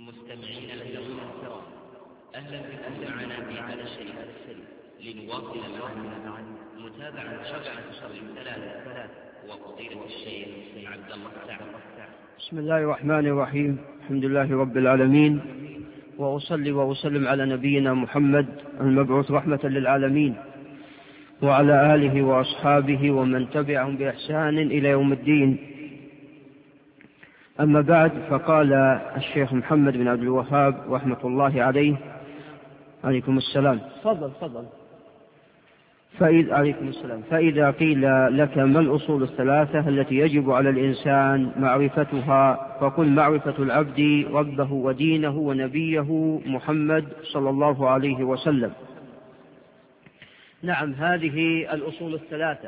مستمعين الكرام الكرام، أهلا بكم معنا في هذا الشريف لنواصل معا متابعة شرح أصول الثلاثة وفضيلة الشيخ عبد الله السعد. بسم الله الرحمن الرحيم. الحمد لله رب العالمين، وأصلي وأسلم على نبينا محمد المبعوث رحمة للعالمين، وعلى آله وأصحابه ومن تبعهم بإحسان إلى يوم الدين. أما بعد، فقال الشيخ محمد بن عبد الوهاب رحمة الله عليه: عليكم السلام. تفضل. عليكم السلام. فإذا قيل لك ما الأصول الثلاثة التي يجب على الإنسان معرفتها، فقل: معرفة العبد ربه ودينه ونبيه محمد صلى الله عليه وسلم. نعم، هذه الأصول الثلاثة،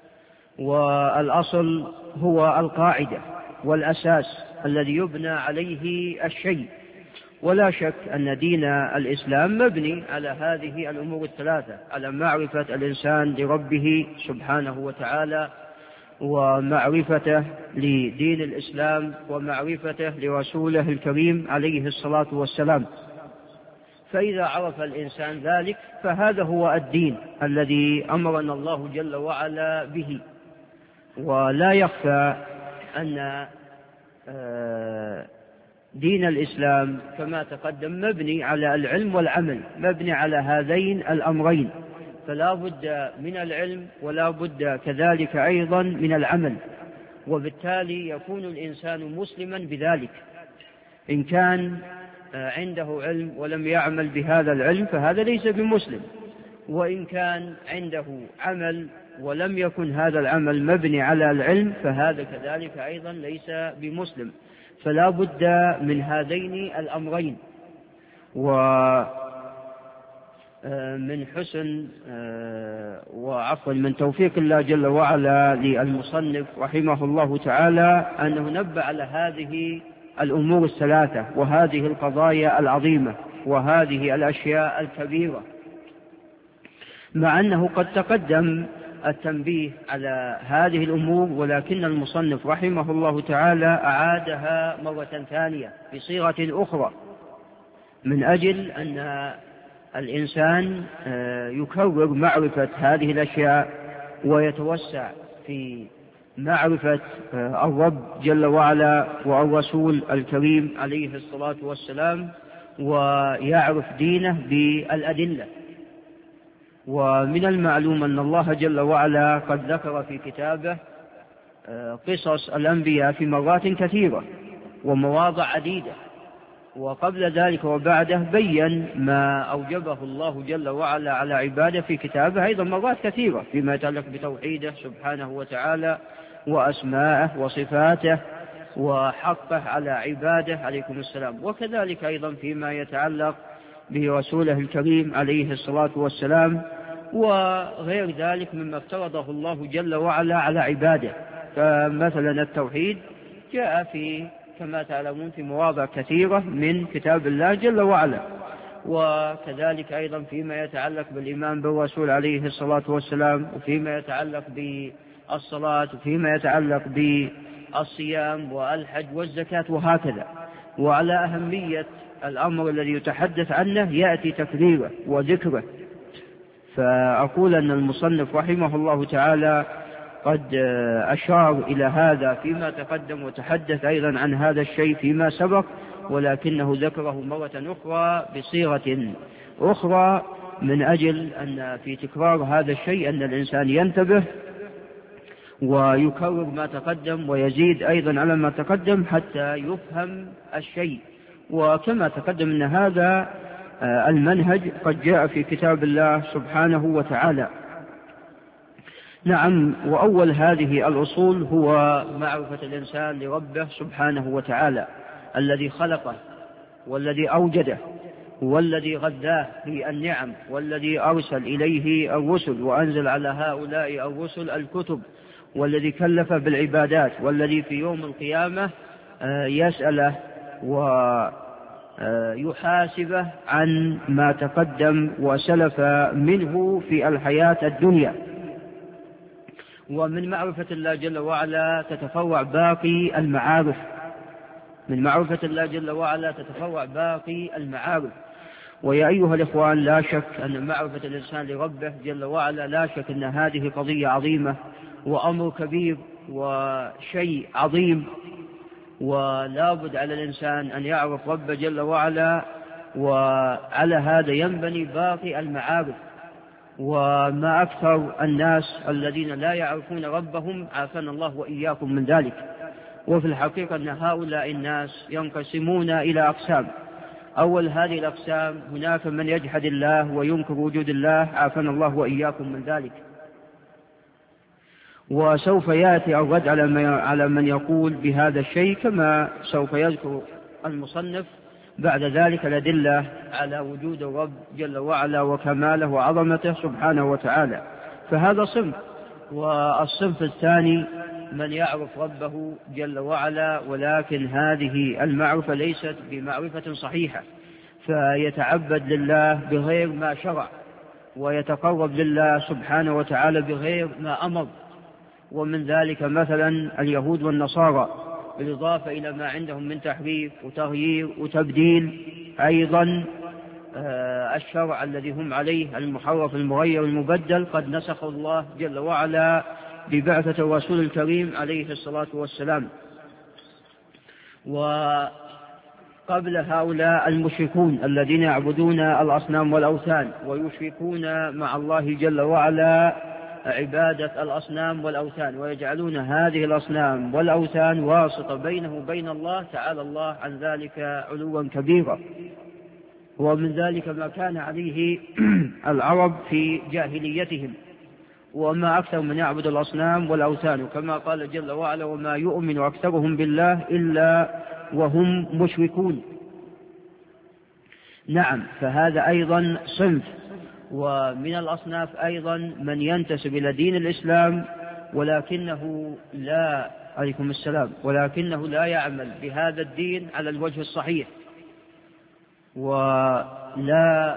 والأصل هو القاعدة والأساس الذي يبنى عليه الشيء، ولا شك أن دين الإسلام مبني على هذه الأمور الثلاثة، على معرفة الإنسان لربه سبحانه وتعالى، ومعرفته لدين الإسلام، ومعرفته لرسوله الكريم عليه الصلاة والسلام. فإذا عرف الإنسان ذلك فهذا هو الدين الذي أمرنا الله جل وعلا به. ولا يخفى أن دين الإسلام كما تقدم مبني على العلم والعمل، مبني على هذين الأمرين، فلا بد من العلم ولا بد كذلك أيضا من العمل، وبالتالي يكون الإنسان مسلما بذلك. إن كان عنده علم ولم يعمل بهذا العلم فهذا ليس بمسلم، وإن كان عنده عمل ولم يكن هذا العمل مبني على العلم فهذا كذلك أيضا ليس بمسلم. فلا بد من هذين الأمرين. ومن حسن من توفيق الله جل وعلا للمصنف رحمه الله تعالى أنه نبه على هذه الأمور الثلاثة وهذه القضايا العظيمة وهذه الأشياء الكبيرة، مع أنه قد تقدم التنبيه على هذه الأمور، ولكن المصنف رحمه الله تعالى أعادها مرة ثانية بصيغة أخرى، من أجل أن الإنسان يكرر معرفة هذه الأشياء ويتوسع في معرفة الرب جل وعلا والرسول الكريم عليه الصلاة والسلام، ويعرف دينه بالأدلة. ومن المعلوم أن الله جل وعلا قد ذكر في كتابه قصص الأنبياء في مرات كثيرة ومواضع عديدة، وقبل ذلك وبعده بين ما أوجبه الله جل وعلا على عباده في كتابه أيضا مرات كثيرة، فيما يتعلق بتوحيده سبحانه وتعالى وأسماءه وصفاته وحقه على عباده عليكم السلام، وكذلك أيضا فيما يتعلق برسوله الكريم عليه الصلاة والسلام، وغير ذلك مما افترضه الله جل وعلا على عباده. فمثلا التوحيد جاء كما تعلمون في مواضع كثيرة من كتاب الله جل وعلا، وكذلك أيضا فيما يتعلق بالإيمان بالرسول عليه الصلاة والسلام، وفيما يتعلق بالصلاة، وفيما يتعلق بالصيام والحج والزكاة وهكذا. وعلى أهمية الأمر الذي يتحدث عنه يأتي تكريره وذكره. فأقول أن المصنف رحمه الله تعالى قد أشار إلى هذا فيما تقدم، وتحدث أيضا عن هذا الشيء فيما سبق، ولكنه ذكره مرة أخرى بصيغة أخرى، من أجل أن في تكرار هذا الشيء أن الإنسان ينتبه ويكرر ما تقدم ويزيد أيضا على ما تقدم حتى يفهم الشيء. وكما تقدم أن هذا المنهج قد جاء في كتاب الله سبحانه وتعالى. نعم، وأول هذه الأصول هو معرفة الإنسان لربه سبحانه وتعالى، الذي خلقه والذي أوجده والذي غذاه بالنعم، والذي أرسل إليه الرسل وأنزل على هؤلاء الرسل الكتب، والذي كلف بالعبادات، والذي في يوم القيامة يسأله ويحاسبه عن ما تقدم وسلف منه في الحياة الدنيا. ومن معرفة الله جل وعلا تتفرع باقي المعارف، من معرفة الله جل وعلا تتفرع باقي المعارف. ويا أيها الإخوان، لا شك أن معرفة الإنسان لربه جل وعلا لا شك أن هذه قضية عظيمة وأمر كبير وشيء عظيم، ولا بد على الإنسان أن يعرف ربه جل وعلا، وعلى هذا ينبني باقي المعارف. وما أكثر الناس الذين لا يعرفون ربهم، عافانا الله وإياكم من ذلك. وفي الحقيقة أن هؤلاء الناس ينقسمون إلى أقسام. أول هذه الأقسام هناك من يجحد الله وينكر وجود الله، عافانا الله وإياكم من ذلك. وسوف يأتي الرد على من يقول بهذا الشيء، كما سوف يذكر المصنف بعد ذلك الأدلة على وجود الرب جل وعلا وكماله وعظمته سبحانه وتعالى. فهذا صنف. والصنف الثاني من يعرف ربه جل وعلا، ولكن هذه المعرفة ليست بمعرفة صحيحة، فيتعبد لله بغير ما شرع، ويتقرب لله سبحانه وتعالى بغير ما أمر. ومن ذلك مثلا اليهود والنصارى، بالإضافة إلى ما عندهم من تحريف وتغيير وتبديل، أيضا الشرع الذي هم عليه المحرف المغير المبدل قد نسخ الله جل وعلا ببعثة الرسول الكريم عليه الصلاة والسلام. وقبل هؤلاء المشركون الذين يعبدون الأصنام والأوثان ويشركون مع الله جل وعلا عبادة الأصنام والأوثان، ويجعلون هذه الأصنام والأوثان واسطة بينه وبين الله تعالى الله عن ذلك علوا كبيرا. ومن ذلك ما كان عليه العرب في جاهليتهم، وما أكثر من يعبد الأصنام والأوثان، كما قال جل وعلا: وما يؤمن أكثرهم بالله إلا وهم مشركون. نعم، فهذا أيضا صنف. ومن الأصناف أيضا من ينتسب إلى دين الإسلام ولكنه لا يعمل بهذا الدين على الوجه الصحيح، ولا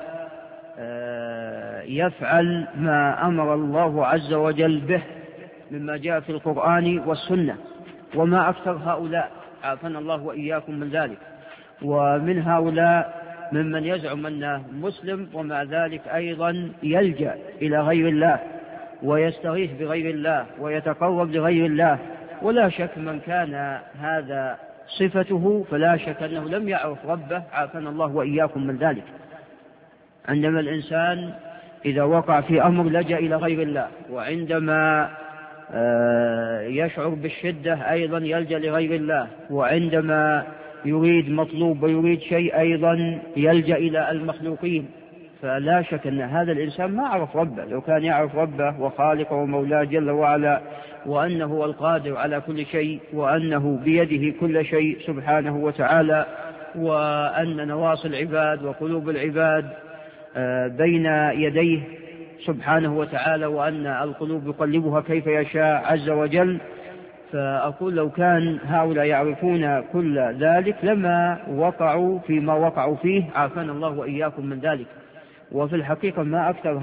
يفعل ما أمر الله عز وجل به مما جاء في القرآن والسنة. وما أكثر هؤلاء، عافانا الله وإياكم من ذلك. ومن هؤلاء ممن يزعم أنه مسلم ومع ذلك أيضا يلجأ إلى غير الله ويستغيث بغير الله ويتقرب لغير الله. ولا شك من كان هذا صفته فلا شك أنه لم يعرف ربه، عافانا الله وإياكم من ذلك. عندما الإنسان إذا وقع في أمر لجأ إلى غير الله، وعندما يشعر بالشدة أيضا يلجأ لغير الله، وعندما يريد مطلوب ويريد شيء أيضا يلجأ إلى المخلوقين. فلا شك أن هذا الإنسان ما عرف ربه. لو كان يعرف ربه وخالقه ومولاه جل وعلا، وأنه هو القادر على كل شيء، وأنه بيده كل شيء سبحانه وتعالى، وأن نواصي العباد وقلوب العباد بين يديه سبحانه وتعالى، وأن القلوب يقلبها كيف يشاء عز وجل. فأقول لو كان هؤلاء يعرفون كل ذلك لما وقعوا فيما وقعوا فيه، عافانا الله وإياكم من ذلك. وفي الحقيقة ما أكثر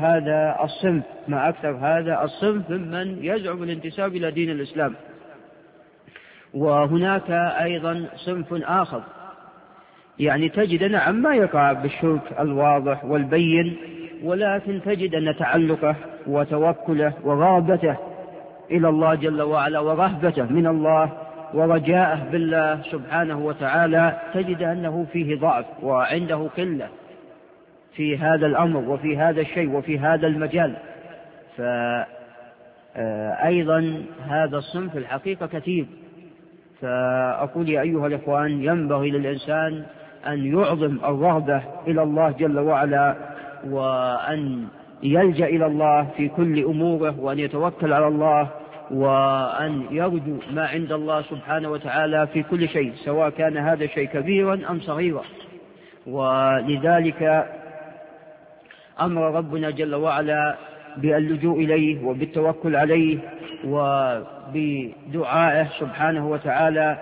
هذا الصنف ممن يزعم الانتساب إلى دين الإسلام. وهناك أيضا صنف آخر، يعني تجد نعم ما يقع بالشرك الواضح والبين، ولكن تجد أن تعلقه وتوكله ورغبته إلى الله جل وعلا ورهبته من الله ورجاءه بالله سبحانه وتعالى، تجد أنه فيه ضعف وعنده قلة في هذا الأمر وفي هذا الشيء وفي هذا المجال. فأيضا هذا الصنف الحقيقة كثير. فأقول يا أيها الإخوان، ينبغي للإنسان أن يعظم الرغبة إلى الله جل وعلا، وأن يلجأ إلى الله في كل أموره، وأن يتوكل على الله، وأن يرجو ما عند الله سبحانه وتعالى في كل شيء، سواء كان هذا الشيء كبيرا أم صغيرا. ولذلك أمر ربنا جل وعلا باللجوء إليه وبالتوكل عليه وبدعائه سبحانه وتعالى،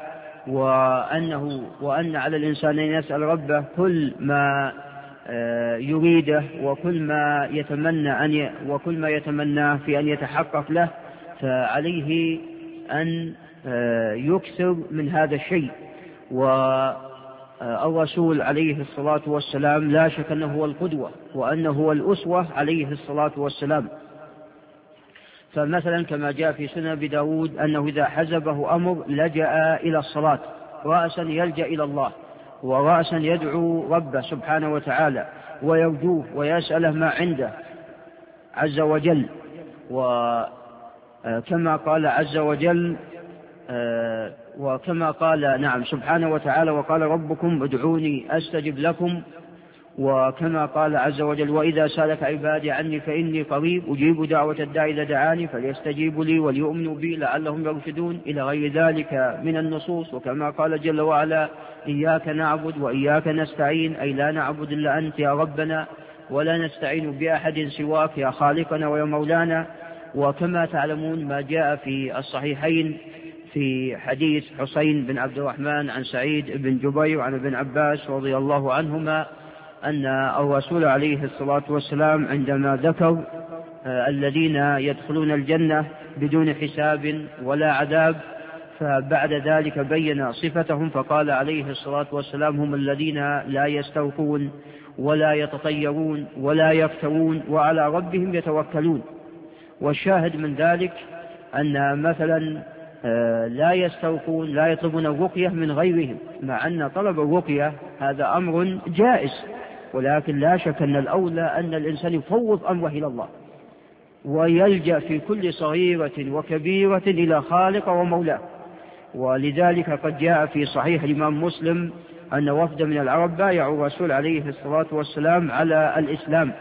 وأن على الإنسان أن يسأل ربه كل ما يريده وكل ما يتمنى في أن يتحقق له، فعليه أن يكثر من هذا الشيء. والرسول عليه الصلاة والسلام لا شك أنه هو القدوة وأنه هو الأسوة عليه الصلاة والسلام. فمثلا كما جاء في سنن أبي داود أنه إذا حزبه أمر لجأ إلى الصلاة رأسا يلجأ إلى الله ورأسا يدعو ربه سبحانه وتعالى ويرجوه ويسأله ما عنده عز وجل. وكما قال عز وجل وكما قال سبحانه وتعالى وقال ربكم ادعوني أستجب لكم. وكما قال عز وجل وإذا سألك عبادي عني فإني قريب أجيب دعوة الداعي إذا دعاني فليستجيبوا لي وليؤمنوا بي لعلهم يرشدون إلى غير ذلك من النصوص. وكما قال جل وعلا إياك نعبد وإياك نستعين أي لا نعبد إلا أنت يا ربنا ولا نستعين بأحد سواك يا خالقنا ويا مولانا. وكما تعلمون ما جاء في الصحيحين في حديث حسين بن عبد الرحمن عن سعيد بن جبير عن ابن عباس رضي الله عنهما أن الرسول عليه الصلاة والسلام عندما ذكر الذين يدخلون الجنة بدون حساب ولا عذاب فبعد ذلك بين صفتهم فقال عليه الصلاة والسلام هم الذين لا يستوفون ولا يتطيرون ولا يفترون وعلى ربهم يتوكلون. والشاهد من ذلك أن مثلا لا يستوفون لا يطلبون الرقية من غيرهم مع أن طلب الرقية هذا أمر جائز ولكن لا شك أن الأولى أن الإنسان يفوض أمره إلى الله ويلجأ في كل صغيرة وكبيرة إلى خالق ومولاه. ولذلك قد جاء في صحيح الإمام مسلم أن وفد من العرب بايعوا الرسول عليه الصلاة والسلام على الإسلام.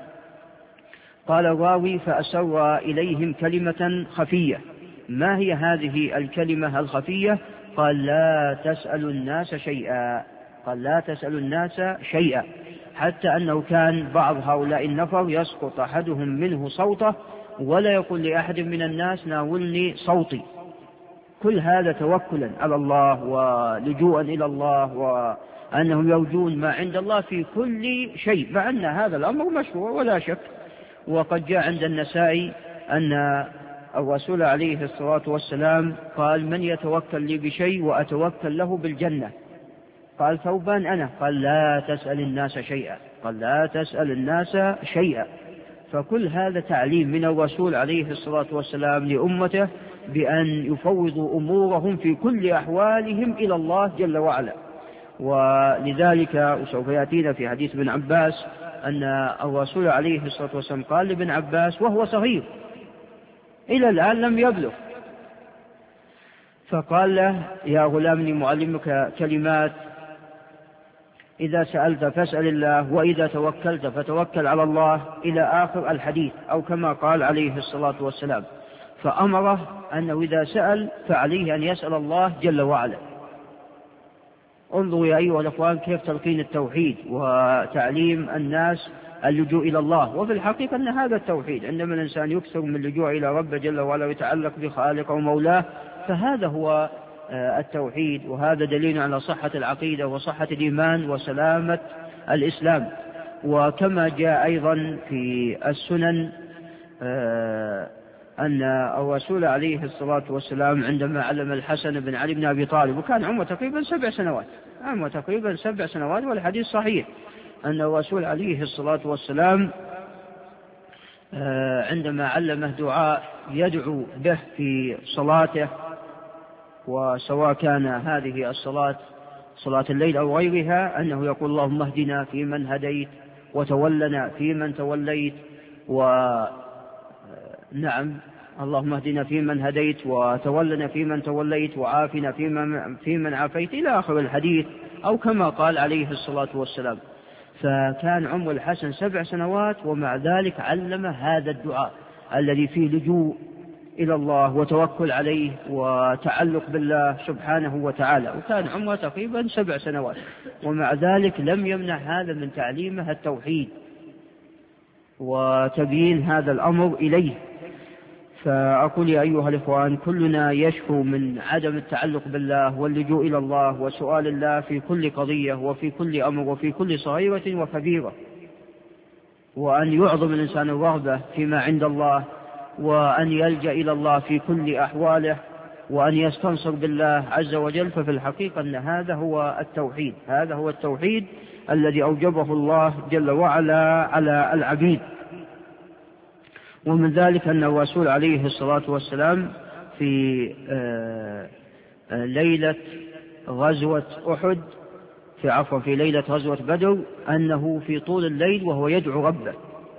قال الراوي فأسر إليهم كلمة خفية. ما هي هذه الكلمة الخفية؟ قال لا تسألوا الناس شيئا. قال لا تسألوا الناس شيئا حتى أنه كان بعض هؤلاء النفر يسقط أحدهم منه صوته ولا يقول لأحد من الناس ناولني صوتي. كل هذا توكلا على الله ولجوءا إلى الله وأنهم يرجون ما عند الله في كل شيء مع أن هذا الأمر مشروع ولا شك. وقد جاء عند النسائي أن الرسول عليه الصلاة والسلام قال من يتوكل لي بشيء وأتوكل له بالجنة؟ قال ثوبان أنا. قال لا تسأل الناس شيئا. قال لا تسأل الناس شيئا. فكل هذا تعليم من الرسول عليه الصلاة والسلام لأمته بأن يفوضوا أمورهم في كل أحوالهم إلى الله جل وعلا. ولذلك وسوف يأتينا في حديث ابن عباس أن الرسول عليه الصلاة والسلام قال لابن عباس وهو صغير إلى الآن لم يبلغ فقال له يا غلامني معلمك كلمات إذا سألت فاسأل الله وإذا توكلت فتوكل على الله إلى آخر الحديث أو كما قال عليه الصلاة والسلام. فأمره أنه إذا سأل فعليه أن يسأل الله جل وعلا. انظروا يا أيها الأخوان كيف تلقين التوحيد وتعليم الناس اللجوء إلى الله. وفي الحقيقة أن هذا التوحيد عندما الإنسان يكثر من اللجوء إلى رب جل وعلا ويتعلق بخالق ومولاه فهذا هو التوحيد. وهذا دليل على صحة العقيدة وصحة الإيمان وسلامة الإسلام. وكما جاء أيضا في السنن أن الرسول عليه الصلاة والسلام عندما علم الحسن بن علي بن أبي طالب وكان عمره تقريبا 7 سنوات والحديث صحيح أن الرسول عليه الصلاة والسلام عندما علمه دعاء يدعو به في صلاته وسواء كان هذه الصلاة صلاة الليل أو غيرها أنه يقول اللهم اهدنا فيمن هديت وتولنا فيمن توليت اللهم اهدنا فيمن هديت وتولنا فيمن توليت وعافنا فيمن عافيت إلى آخر الحديث أو كما قال عليه الصلاة والسلام. فكان عمر الحسن 7 سنوات ومع ذلك علم هذا الدعاء الذي فيه لجوء إلى الله وتوكل عليه وتعلق بالله سبحانه وتعالى. وكان عمره تقريبا 7 سنوات ومع ذلك لم يمنع هذا من تعليمه التوحيد وتبيين هذا الأمر إليه. فأقول يا أيها الإخوان كلنا يشكو من عدم التعلق بالله واللجوء إلى الله وسؤال الله في كل قضية وفي كل أمر وفي كل صغيرة وكبيرة وأن يعظم الإنسان الرغبة فيما عند الله وأن يلجأ إلى الله في كل أحواله وأن يستنصر بالله عز وجل، ففي الحقيقة أن هذا هو التوحيد، هذا هو التوحيد الذي أوجبه الله جل وعلا على العبيد. ومن ذلك أن الرسول عليه الصلاة والسلام في ليلة غزوة أحد في ليلة غزوة بدر أنه في طول الليل وهو يدعو ربه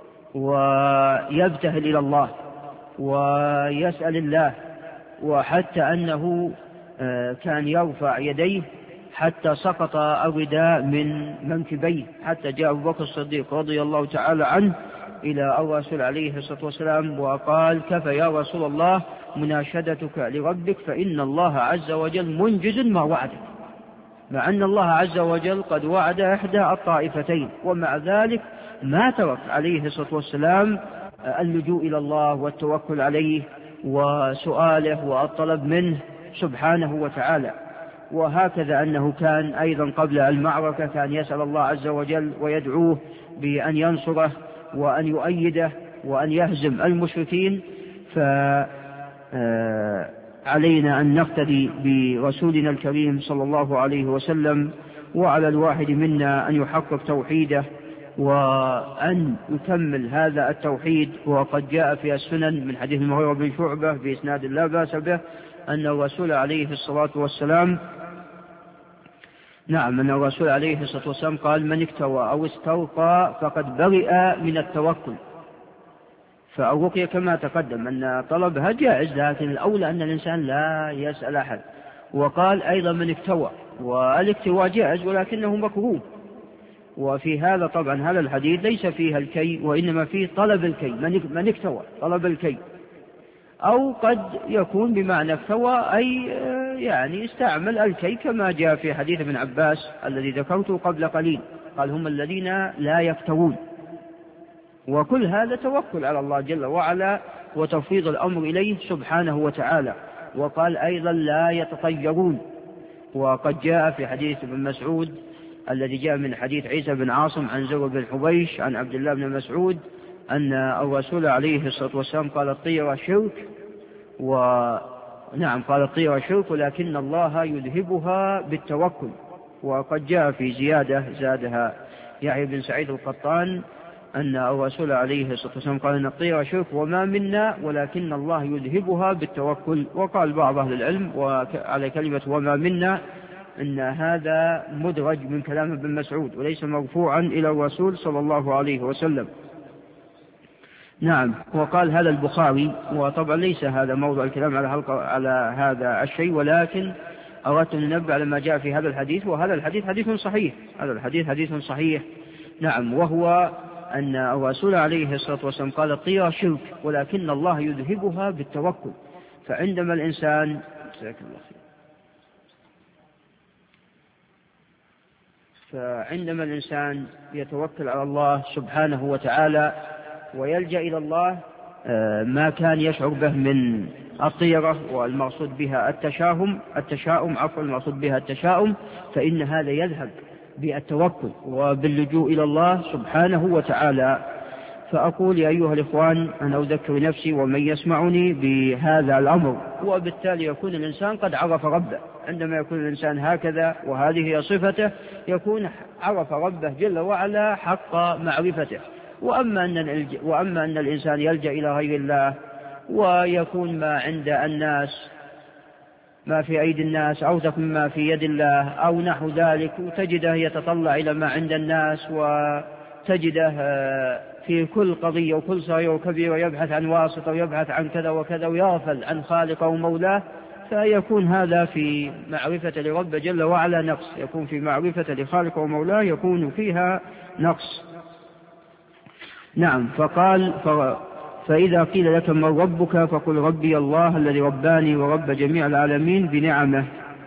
ويبتهل إلى الله ويسأل الله، وحتى أنه كان يرفع يديه حتى سقط الرداء من منكبيه، حتى جاء أبو بكر الصديق رضي الله تعالى عنه إلى الرسول عليه الصلاة والسلام وقال: كفى يا رسول الله مناشدتك لربك، فإن الله عز وجل منجز ما وعدك. مع أن الله عز وجل قد وعد إحدى الطائفتين، ومع ذلك ما ترك عليه الصلاة والسلام اللجوء إلى الله والتوكل عليه وسؤاله والطلب منه سبحانه وتعالى. وهكذا أنه كان أيضا قبل المعركة كان يسأل الله عز وجل ويدعوه بأن ينصره وأن يؤيده وأن يهزم المشركين. فعلينا أن نقتدي برسولنا الكريم صلى الله عليه وسلم، وعلى الواحد منا أن يحقق توحيده وأن يكمل هذا التوحيد. وقد جاء في السنن من حديث المغيرة بن شعبة بإسناد لا بأس به أن الرسول عليه الصلاة والسلام قال: من اكتوى أو استرقى فقد برئ من التوكل. فالرقية كما تقدم أن طلبها جائز، لكن الأولى أن الإنسان لا يسأل أحد. وقال أيضا من اكتوى، والاكتواء جائز ولكنه مكروه. وفي هذا طبعا هذا الحديث ليس فيها الكي، وإنما فيه طلب الكي، من اكتوى طلب الكي، أو قد يكون بمعنى اكتوى أي يعني استعمل الكي، كما جاء في حديث ابن عباس الذي ذكرته قبل قليل، قال: هم الذين لا يكتوون. وكل هذا توكل على الله جل وعلا وتفويض الأمر إليه سبحانه وتعالى. وقال أيضا: لا يتطيرون. وقد جاء في حديث ابن مسعود الذي جاء من حديث عيسى بن عاصم عن زر بن حبيش عن عبد الله بن مسعود أن الرسول عليه الصلاة والسلام قال: الطيرة شرك، قال: الطيرة شرك ولكن الله يذهبها بالتوكل. وقد جاء في زيادة زادها يحيى بن سعيد القطان أن الرسول عليه الصلاة والسلام قال: إن الطيرة شرك وما منا ولكن الله يذهبها بالتوكل. وقال بعض أهل العلم وعلى كلمة وما منا إن هذا مدرج من كلام ابن مسعود وليس مرفوعا إلى الرسول صلى الله عليه وسلم. نعم. وقال هذا البخاري، وطبعا ليس هذا موضوع الكلام على هذا الشيء، ولكن أردت أن ننبه على ما جاء في هذا الحديث. وهذا الحديث حديث صحيح، حديث صحيح. نعم. وهو أن الرسول عليه الصلاة والسلام قال: الطيرة شرك ولكن الله يذهبها بالتوكل. فعندما الإنسان يتوكل على الله سبحانه وتعالى ويلجأ إلى الله ما كان يشعر به من الطيرة، والمقصود بها التشاؤم، فإن هذا يذهب بالتوكل وباللجوء إلى الله سبحانه وتعالى. فأقول يا أيها الإخوان أنا أذكر نفسي ومن يسمعني بهذا الأمر، وبالتالي يكون الإنسان قد عرف ربه. عندما يكون الإنسان هكذا وهذه هي صفته يكون عرف ربه جل وعلا حق معرفته. وأما أن الإنسان يلجأ إلى غير الله ويكون ما عند الناس ما في أيدي الناس أو تكون ما في يد الله أو نحو ذلك، وتجده يتطلع إلى ما عند الناس، وتجده في كل قضية وكل صغيرة وكبيرة يبحث عن واسطة ويبحث عن كذا وكذا ويغفل عن خالقه ومولاه، فيكون هذا في معرفة لرب جل وعلا نقص، يكون في معرفة لخالقه ومولاه يكون فيها نقص. نعم. فقال: فإذا قيل لك من ربك فقل ربي الله الذي رباني ورب جميع العالمين بنعمه.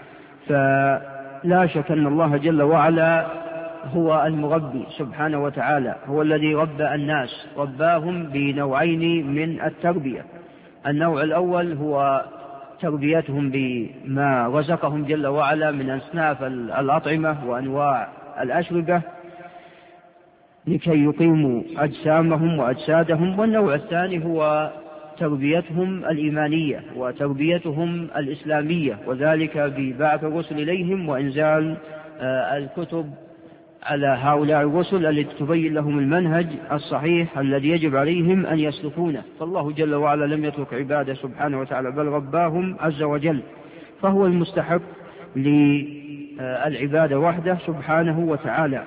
فلا شك أن الله جل وعلا هو المربي سبحانه وتعالى، هو الذي ربى الناس، رباهم بنوعين من التربية. النوع الأول هو تربيتهم بما رزقهم جل وعلا من أصناف الأطعمة وأنواع الأشربة لكي يقيموا أجسامهم وأجسادهم. والنوع الثاني هو تربيتهم الإيمانية وتربيتهم الإسلامية، وذلك ببعث الرسل إليهم وإنزال الكتب على هؤلاء الرسل التي تبين لهم المنهج الصحيح الذي يجب عليهم أن يسلكونه. فالله جل وعلا لم يترك عباده سبحانه وتعالى، بل رباهم عز وجل، فهو المستحق للعبادة وحده سبحانه وتعالى.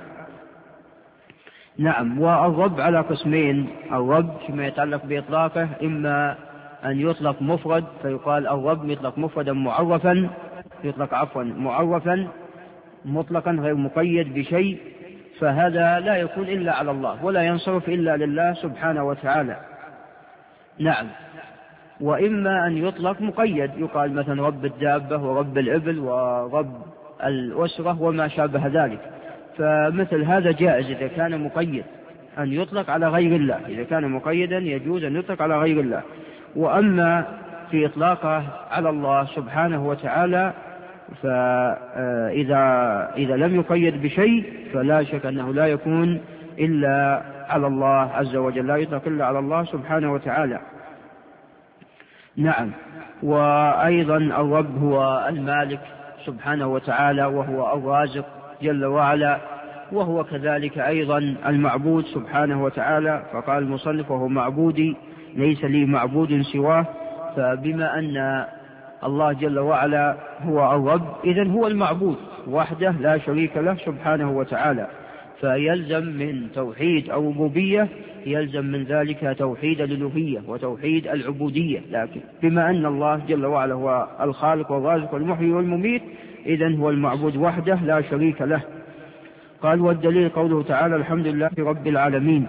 نعم. والرب على قسمين: الرب فيما يتعلق بإطلاقه إما أن يطلق مفرد فيقال الرب، يطلق مفردا معرفا، يطلق معرفا مطلقا غير مقيد بشيء، فهذا لا يكون إلا على الله ولا ينصرف إلا لله سبحانه وتعالى. نعم. وإما أن يطلق مقيد، يقال مثلا رب الدابة ورب الإبل ورب الأسرة وما شابه ذلك، فمثل هذا جائز إذا كان مقيد أن يطلق على غير الله، إذا كان مقيدا يجوز أن يطلق على غير الله. وأما في إطلاقه على الله سبحانه وتعالى فإذا لم يقيد بشيء فلا شك أنه لا يكون إلا على الله عز وجل، لا يطلق إلا على الله سبحانه وتعالى. نعم. وأيضا الرب هو المالك سبحانه وتعالى، وهو الرازق جل وعلا، وهو كذلك أيضا المعبود سبحانه وتعالى، فقال المصنف: وهو معبودي ليس لي معبود سواه. فبما أن الله جل وعلا هو الرب إذن هو المعبود وحده لا شريك له سبحانه وتعالى، فيلزم من توحيد الربوبية يلزم من ذلك توحيد الألوهية وتوحيد العبودية. لكن بما أن الله جل وعلا هو الخالق والرازق والمحيي والمميت إذن هو المعبود وحده لا شريك له. قال: والدليل قوله تعالى: الحمد لله رب العالمين.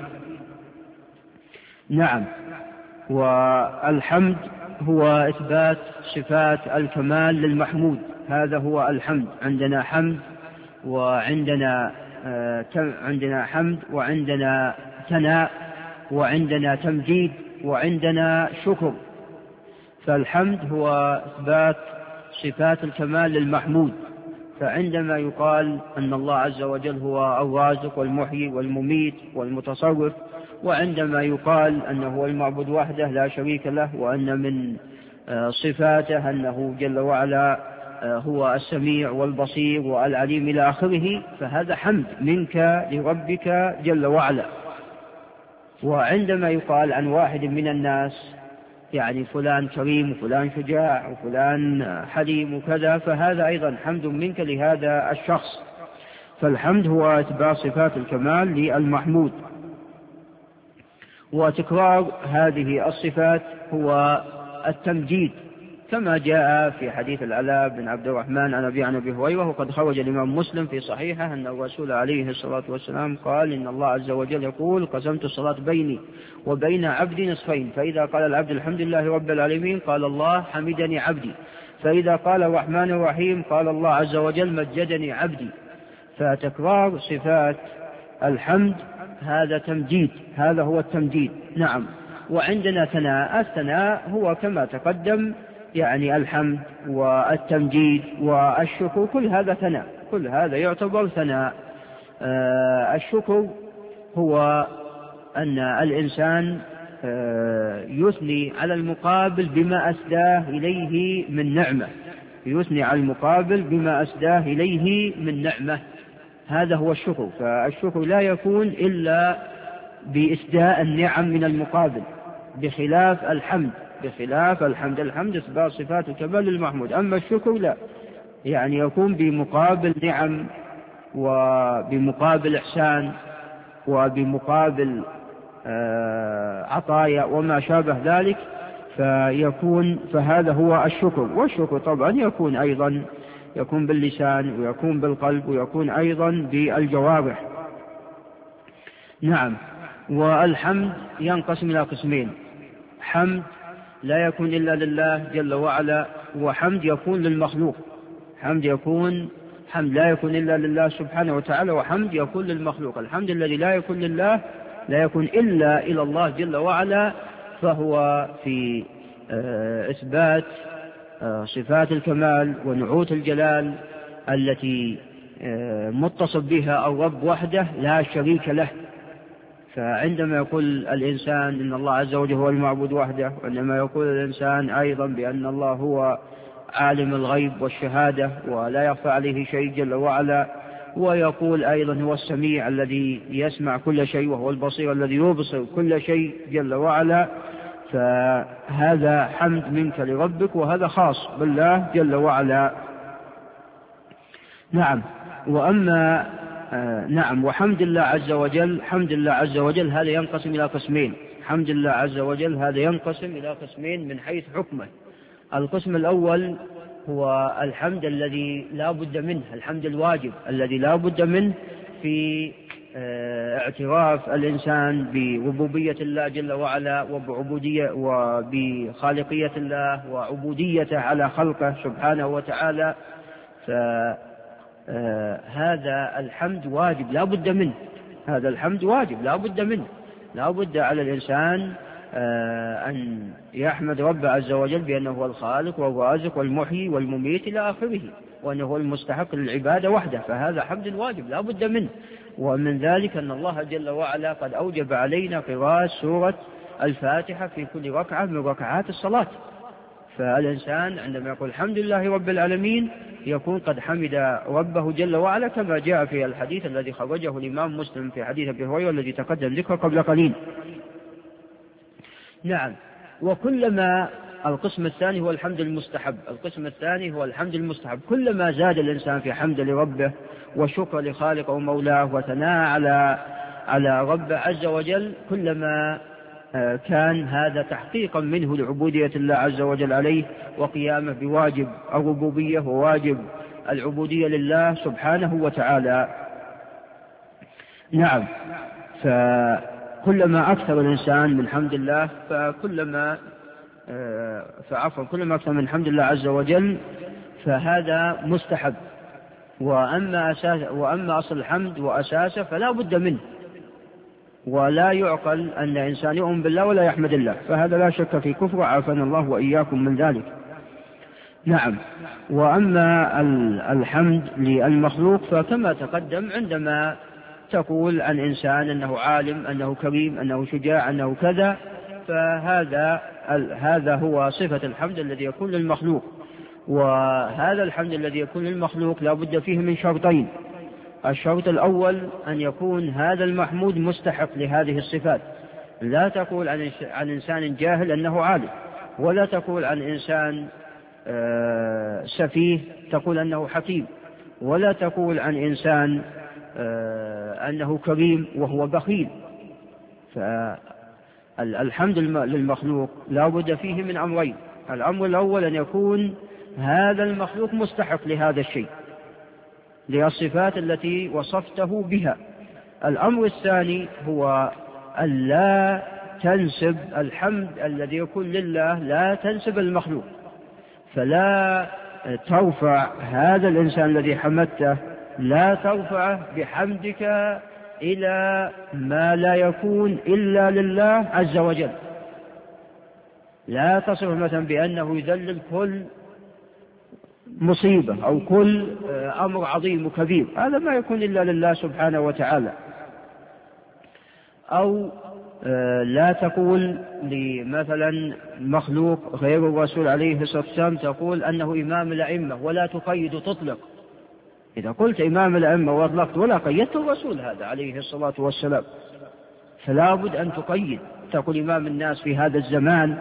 نعم. والحمد هو إثبات صفات الكمال للمحمود، هذا هو الحمد. عندنا حمد وعندنا حمد وعندنا ثناء وعندنا تمجيد وعندنا شكر. فالحمد هو إثبات صفات الكمال للمحمود، فعندما يقال أن الله عز وجل هو الرازق والمحيي والمميت والمتصرف، وعندما يقال أنه هو المعبود وحده لا شريك له، وأن من صفاته أنه جل وعلا هو السميع والبصير والعليم إلى آخره، فهذا حمد منك لربك جل وعلا. وعندما يقال عن واحد من الناس يعني فلان كريم وفلان شجاع وفلان حليم وكذا، فهذا أيضا حمد منك لهذا الشخص. فالحمد هو إثبات صفات الكمال للمحمود، وتكرار هذه الصفات هو التمجيد، كما جاء في حديث العلاء بن عبد الرحمن عن أبي هريرة، وقد خرج الإمام مسلم في صحيحه أن الرسول عليه الصلاة والسلام قال: إن الله عز وجل يقول: قسمت الصلاة بيني وبين عبدي نصفين، فإذا قال العبد الحمد لله رب العالمين قال الله حمدني عبدي، فإذا قال الرحمن الرحيم قال الله عز وجل مجدني عبدي. فتكرار صفات الحمد هذا تمجيد، هذا هو التمجيد. نعم. وعندنا ثناء، الثناء هو كما تقدم يعني الحمد والتمجيد والشكر، كل هذا ثناء، كل هذا يعتبر ثناء. الشكر هو أن الإنسان يثني على المقابل بما أسداه إليه من نعمة، يثني على المقابل بما أسداه إليه من نعمة، هذا هو الشكر. فالشكر لا يكون إلا بإسداء النعم من المقابل، بخلاف الحمد. الحمد إثبات صفات الكمال للمحمود، أما الشكر لا، يعني يكون بمقابل نعم وبمقابل إحسان وبمقابل عطايا وما شابه ذلك، فهذا هو الشكر. والشكر طبعا يكون باللسان ويكون بالقلب ويكون أيضا بالجوارح. نعم. والحمد ينقسم إلى قسمين: حمد لا يكون إلا لله جل وعلا، وحمد يكون للمخلوق. حمد لا يكون إلا لله سبحانه وتعالى، وحمد يكون للمخلوق. الحمد الذي لا يكون لله لا يكون إلا إلى الله جل وعلا، فهو في إثبات صفات الكمال ونعوت الجلال التي متصف بها الرب وحده لا شريك له. فعندما يقول الإنسان إن الله عز وجل هو المعبود وحده، وعندما يقول الإنسان أيضا بأن الله هو عالم الغيب والشهادة ولا يخفى عليه شيء جل وعلا، ويقول أيضا هو السميع الذي يسمع كل شيء، وهو البصير الذي يبصر كل شيء جل وعلا، فهذا حمد منك لربك، وهذا خاص بالله جل وعلا. نعم. وحمد الله عز وجل، حمد الله عز وجل هذا ينقسم إلى قسمين. حمد الله عز وجل هذا ينقسم إلى قسمين من حيث حكمه. القسم الأول هو الحمد الذي لا بد منه، الحمد الواجب الذي لا بد منه في اعتراف الإنسان بربوبية الله جل وعلا وبخالقية الله وعبوديته على خلقه سبحانه وتعالى. هذا الحمد واجب لا بد منه، هذا الحمد واجب لا بد منه، لا بد على الإنسان أن يحمد رب عز وجل بأنه هو الخالق والرازق والمحيي والمميت إلى آخره، وأنه هو المستحق للعبادة وحده، فهذا حمد واجب لا بد منه. ومن ذلك أن الله جل وعلا قد أوجب علينا قراءة سورة الفاتحة في كل ركعة من ركعات الصلاة. فالإنسان عندما يقول الحمد لله رب العالمين يكون قد حمد ربه جل وعلا، كما جاء في الحديث الذي خرجه الإمام مسلم في حديث أبي هريرة الذي تقدم ذكره قبل قليل. نعم. وكلما القسم الثاني هو الحمد المستحب، القسم الثاني هو الحمد المستحب. كلما زاد الإنسان في حمد لربه وشكر لخالقه ومولاه وثناء على ربه عز وجل، كلما كان هذا تحقيقا منه لعبودية الله عز وجل عليه، وقيامه بواجب الربوبية وواجب العبودية لله سبحانه وتعالى. نعم. فكلما أكثر الإنسان من حمد الله كلما أكثر من حمد الله عز وجل فهذا مستحب. وأما أصل الحمد وأساسه فلا بد منه، ولا يعقل أن إنسان يؤمن بالله ولا يحمد الله، فهذا لا شك في كفر، عافانا الله وإياكم من ذلك. نعم. وأما الحمد للمخلوق فكما تقدم، عندما تقول عن إنسان أنه عالم، أنه كريم، أنه شجاع، أنه كذا، فهذا هو صفة الحمد الذي يكون للمخلوق. وهذا الحمد الذي يكون للمخلوق لا بد فيه من شرطين. الشرط الأول أن يكون هذا المحمود مستحق لهذه الصفات. لا تقول عن إنسان جاهل أنه عالم، ولا تقول عن إنسان سفيه تقول أنه حكيم، ولا تقول عن إنسان أنه كريم وهو بخيل. فالحمد للمخلوق لا بد فيه من أمرين. الأمر الأول أن يكون هذا المخلوق مستحق لهذا الشيء، للصفات التي وصفته بها. الأمر الثاني هو أن لا تنسب الحمد الذي يكون لله، لا تنسب المخلوق، فلا ترفع هذا الإنسان الذي حمدته، لا ترفعه بحمدك إلى ما لا يكون إلا لله عز وجل. لا تصف مثلا بأنه يذلل كل مصيبة أو كل أمر عظيم وكبير، هذا ما يكون إلا لله سبحانه وتعالى. أو لا تقول لمثلا مخلوق غير الرسول عليه الصلاة والسلام تقول أنه إمام الأئمة ولا تقيد تطلق. إذا قلت إمام الأئمة وأطلقت ولا قيدت الرسول هذا عليه الصلاة والسلام، فلا بد أن تقيد، تقول إمام الناس في هذا الزمان.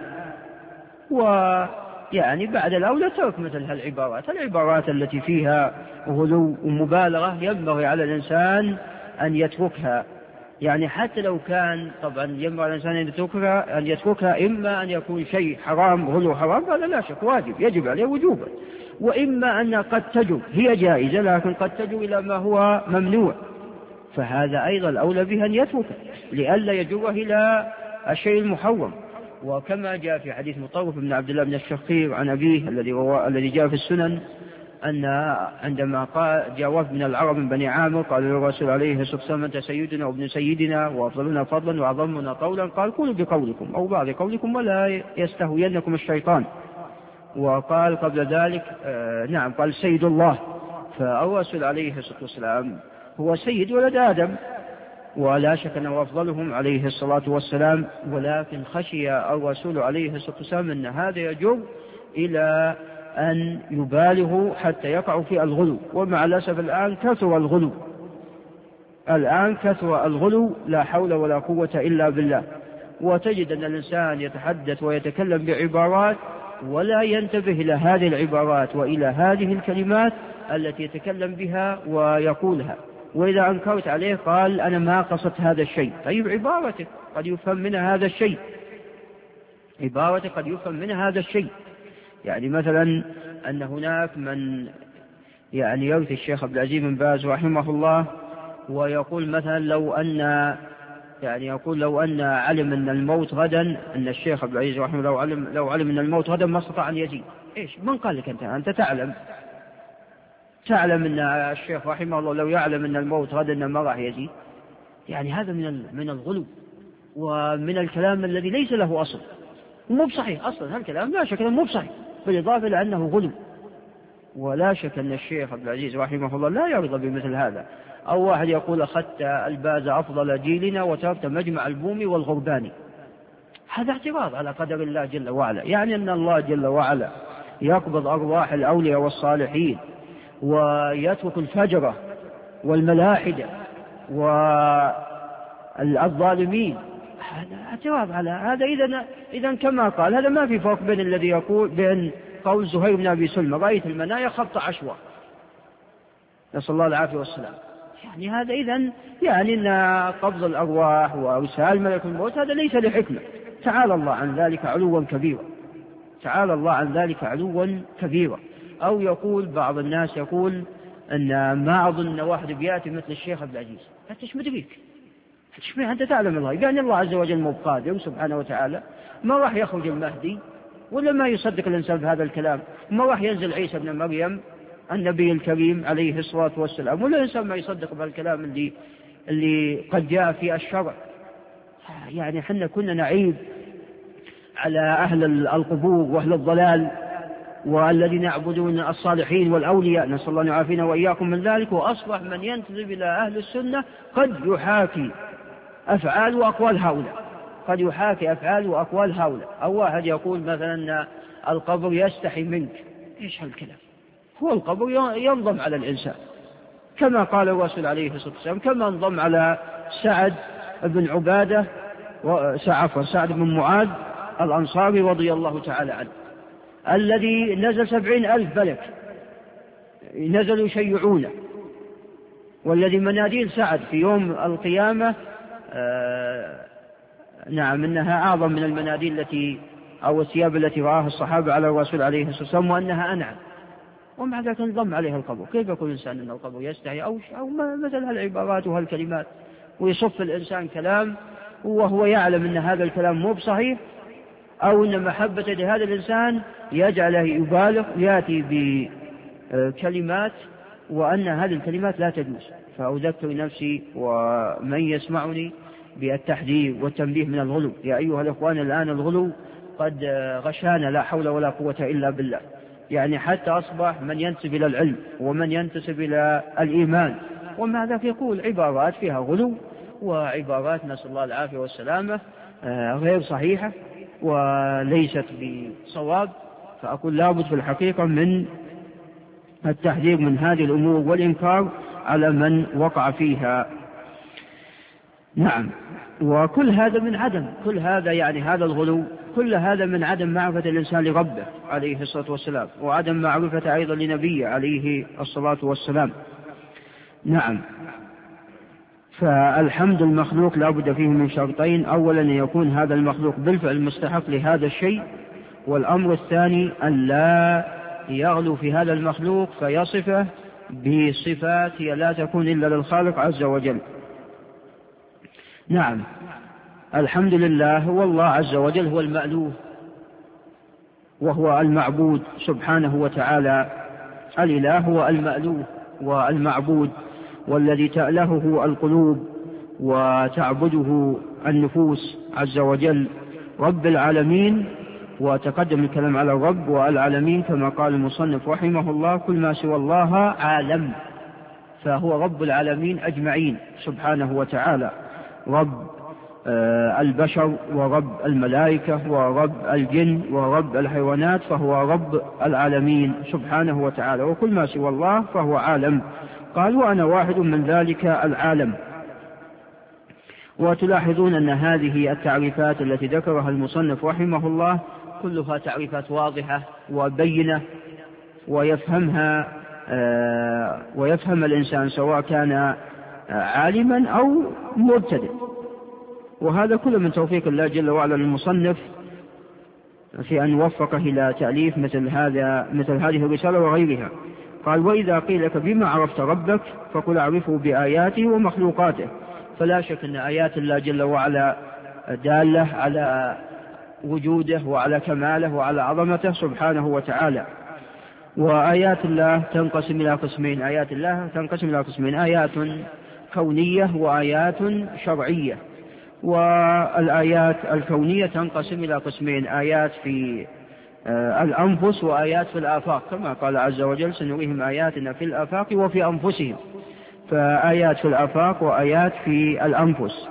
ويعني بعد الأولى ترك مثل العبارات التي فيها غلو ومبالغة ينبغي على الإنسان أن يتركها. يعني حتى لو كان طبعا ينبغي على الإنسان أن يتركها إما أن يكون شيء حرام، غلو حرام، هذا لا شك واجب يجب عليه وجوبا، وإما أن قد تجر، هي جائزة لكن قد تجر إلى ما هو ممنوع، فهذا أيضا الأولى به أن يتركه لئلا يجره إلى الشيء المحرم. وكما جاء في حديث مطرف بن عبد الله بن الشخير عن أبيه الذي جاء في السنن أن عندما جاء وفد من العرب من بني عامر قال للرسول عليه الصلاة والسلام أنت سيدنا وابن سيدنا وأفضلنا فضلا وأعظمنا قولا، قال قولوا بقولكم أو بعض قولكم ولا يستهوينكم الشيطان. وقال قبل ذلك نعم قال سيد الله، فالرسول عليه الصلاة والسلام هو سيد ولد آدم، ولا شك أنه أفضلهم عليه الصلاة والسلام، ولكن خشي الرسول عليه الصلاة والسلام أن هذا يجر إلى أن يبالغوا حتى يقعوا في الغلو. ومع الأسف الآن كثر الغلو، الآن كثر الغلو، لا حول ولا قوة إلا بالله. وتجد أن الإنسان يتحدث ويتكلم بعبارات ولا ينتبه إلى هذه العبارات وإلى هذه الكلمات التي يتكلم بها ويقولها، وإذا أنكرت عليه قال أنا ما قصدت هذا الشيء. طيب عبارتك قد يفهم منها هذا الشيء، عبارتك قد يفهم منها هذا الشيء. يعني مثلا أن هناك من يعني يرثي الشيخ عبد العزيز بن باز رحمه الله ويقول مثلا لو أن علم أن الموت غدا، أن الشيخ عبد العزيز رحمه الله لو علم أن الموت غدا ما استطاع أن يزيد. إيش من قال لك أنت تعلم أن الشيخ رحمه الله لو يعلم أن الموت غدا ما راح يزيد. يعني هذا من الغلو ومن الكلام الذي ليس له أصل، مو بصحيح أصلا. هالكلام لا شك أنه مو بصحيح، بالإضافة إلى أنه غلو. ولا شك أن الشيخ عبد العزيز رحمه الله لا يرضى بمثل هذا. أو واحد يقول أخذت الباز أفضل جيلنا وتركت مجمع البومي والغرباني، هذا اعتراض على قدر الله جل وعلا. يعني أن الله جل وعلا يقبض أرواح الأولياء والصالحين ويترك الفجرة والملاحدة والظالمين، هذا اعتراض على هذا. إذن كما قال هذا ما في فرق بين الذي يقول بين قول زهير بن أبي سلمى رأيت المنايا خبط عشوة، نسأل الله العافية والسلام. يعني هذا إذن يعني أن قبض الأرواح وإرسال ملك الموت هذا ليس لحكمة، تعالى الله عن ذلك علوا كبيرا، تعالى الله عن ذلك علوا كبيرا. أو يقول بعض الناس يقول أن ما أظن واحد بيأتي مثل الشيخ عبد العزيز. أنت ايش مدريك؟ أنت تعلم الله يعني الله عز وجل مو بقادر سبحانه وتعالى، ما راح يخرج المهدي ولا ما يصدق الإنسان بهذا الكلام، ما راح ينزل عيسى بن مريم النبي الكريم عليه الصلاة والسلام، ولا الإنسان ما يصدق بهالكلام اللي قد جاء في الشرع. يعني حنا كنا نعيب على أهل القبور وأهل الضلال والذين يعبدون الصالحين والأولياء، نسأل الله أن يعافينا وإياكم من ذلك. وأصبح من ينتسب إلى أهل السنة قد يحاكي أفعال وأقوال هؤلاء، قد يحاكي أفعال وأقوال هؤلاء. أو واحد يقول مثلا أن القبر يستحي منك. إيش هالكلام؟ هو القبر ينضم على الإنسان كما قال الرسول عليه الصلاة والسلام، كما انضم على سعد بن عبادة سعد بن معاذ الأنصاري رضي الله تعالى عنه، الذي نزل 70,000 ملك نزلوا يشيعونه، والذي مناديل سعد في يوم القيامة نعم إنها أعظم من المناديل التي أو الثياب التي رآها الصحابة على الرسول عليه الصلاة والسلام، وأنها أنعم، ومع ذلك انضم عليها القبر. كيف يقول الإنسان أن القبر يستحي أو مثل هالعبارات وهالكلمات، ويصف الإنسان كلام وهو يعلم أن هذا الكلام مو بصحيح، أو أن محبة لهذا الإنسان يجعله يبالغ يأتي بكلمات وأن هذه الكلمات لا تجوز. فأذكر نفسي ومن يسمعني بالتحذير والتنبيه من الغلو. يا أيها الإخوان الآن الغلو قد غشانا لا حول ولا قوة إلا بالله. يعني حتى أصبح من ينتسب إلى العلم ومن ينتسب إلى الإيمان ومع ذلك يقول عبارات فيها غلو وعبارات نسأل الله العافية والسلامة غير صحيحة وليست بصواب. فأقول لابد في الحقيقة من التحذير من هذه الأمور والإنكار على من وقع فيها. نعم. وكل هذا من عدم، كل هذا يعني هذا الغلو كل هذا من عدم معرفة الإنسان لربه عليه الصلاة والسلام، وعدم معرفة أيضا لنبيه عليه الصلاة والسلام. نعم. فالحمد المخلوق لا بد فيه من شرطين: أولا أن يكون هذا المخلوق بالفعل مستحق لهذا الشيء، والأمر الثاني أن لا يغلو في هذا المخلوق فيصفه بصفات هي لا تكون إلا للخالق عز وجل. نعم. الحمد لله هو الله عز وجل هو المألوه وهو المعبود سبحانه وتعالى. الإله هو المألوه والمعبود، والذي تألهه القلوب وتعبده النفوس عز وجل، رب العالمين. وتقدم الكلام على الرب والعالمين كما قال المصنف رحمه الله: كل ما سوى الله عالم، فهو رب العالمين أجمعين سبحانه وتعالى. رب البشر ورب الملائكة ورب الجن ورب الحيوانات، فهو رب العالمين سبحانه وتعالى، وكل ما سوى الله فهو عالم. قال وأنا واحد من ذلك العالم. وتلاحظون أن هذه التعريفات التي ذكرها المصنف رحمه الله كلها تعريفات واضحة وبينة، ويفهم الإنسان سواء كان عالما أو مبتدئ. وهذا كله من توفيق الله جل وعلا للمصنف في أن وفقه إلى تأليف مثل هذه الرسالة وغيرها. قال وإذا قيل لك بما عرفت ربك فقل أعرفه بآياته ومخلوقاته. فلا شك أن آيات الله جل وعلا دالة على وجوده وعلى كماله وعلى عظمته سبحانه وتعالى. وآيات الله تنقسم إلى قسمين، آيات كونية وآيات شرعية. والآيات الكونية تنقسم إلى قسمين، آيات في الأنفس وآيات في الآفاق، كما قال عز وجل سنريهم آياتنا في الآفاق وفي أنفسهم، فآيات في الآفاق وآيات في الأنفس.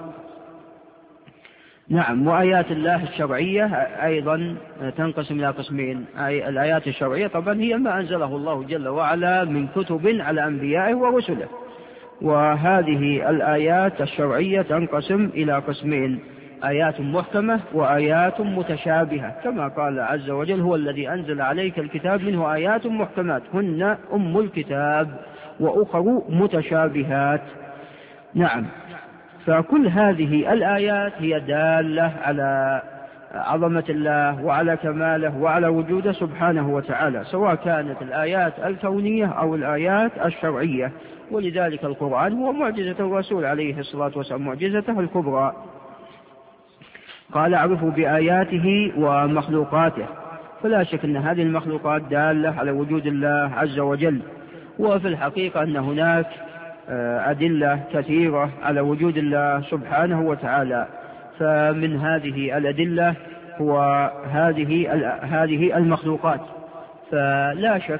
نعم. وآيات الله الشرعية أيضا تنقسم إلى قسمين، الآيات الشرعية طبعا هي ما أنزله الله جل وعلا من كتب على أنبيائه ورسله، وهذه الآيات الشرعية تنقسم إلى قسمين، آيات محكمة وآيات متشابهة، كما قال عز وجل هو الذي أنزل عليك الكتاب منه آيات محكمات هن أم الكتاب وأخر متشابهات. نعم. فكل هذه الآيات هي دالة على عظمة الله وعلى كماله وعلى وجوده سبحانه وتعالى، سواء كانت الآيات الكونية أو الآيات الشرعية. ولذلك القرآن هو معجزة الرسول عليه الصلاة والسلام، معجزته الكبرى. قال أعرفه بآياته ومخلوقاته. فلا شك أن هذه المخلوقات دالة على وجود الله عز وجل، وفي الحقيقة أن هناك أدلة كثيرة على وجود الله سبحانه وتعالى. فمن هذه الأدلة هو هذه المخلوقات. فلا شك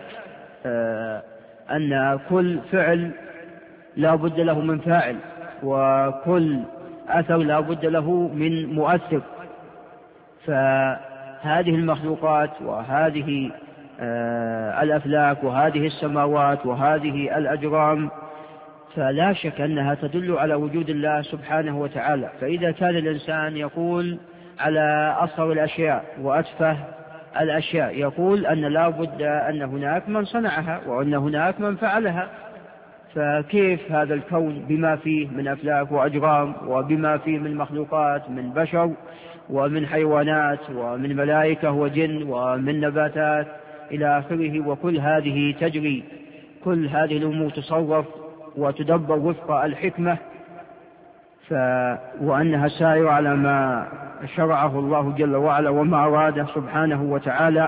أن كل فعل لا بد له من فاعل، وكل أثر لا بد له من مؤثر. فهذه المخلوقات وهذه الأفلاك وهذه السماوات وهذه الأجرام فلا شك أنها تدل على وجود الله سبحانه وتعالى. فإذا كان الإنسان يقول على أصغر الأشياء وأتفه الأشياء يقول أن لا بد أن هناك من صنعها وأن هناك من فعلها، فكيف هذا الكون بما فيه من أفلاك وأجرام وبما فيه من مخلوقات من بشر ومن حيوانات ومن ملائكة وجن ومن نباتات إلى آخره، وكل هذه تجري، كل هذه الأمور تصرف وتدبر وفق الحكمة، وأنها سائرة على ما شرعه الله جل وعلا وما أراده سبحانه وتعالى.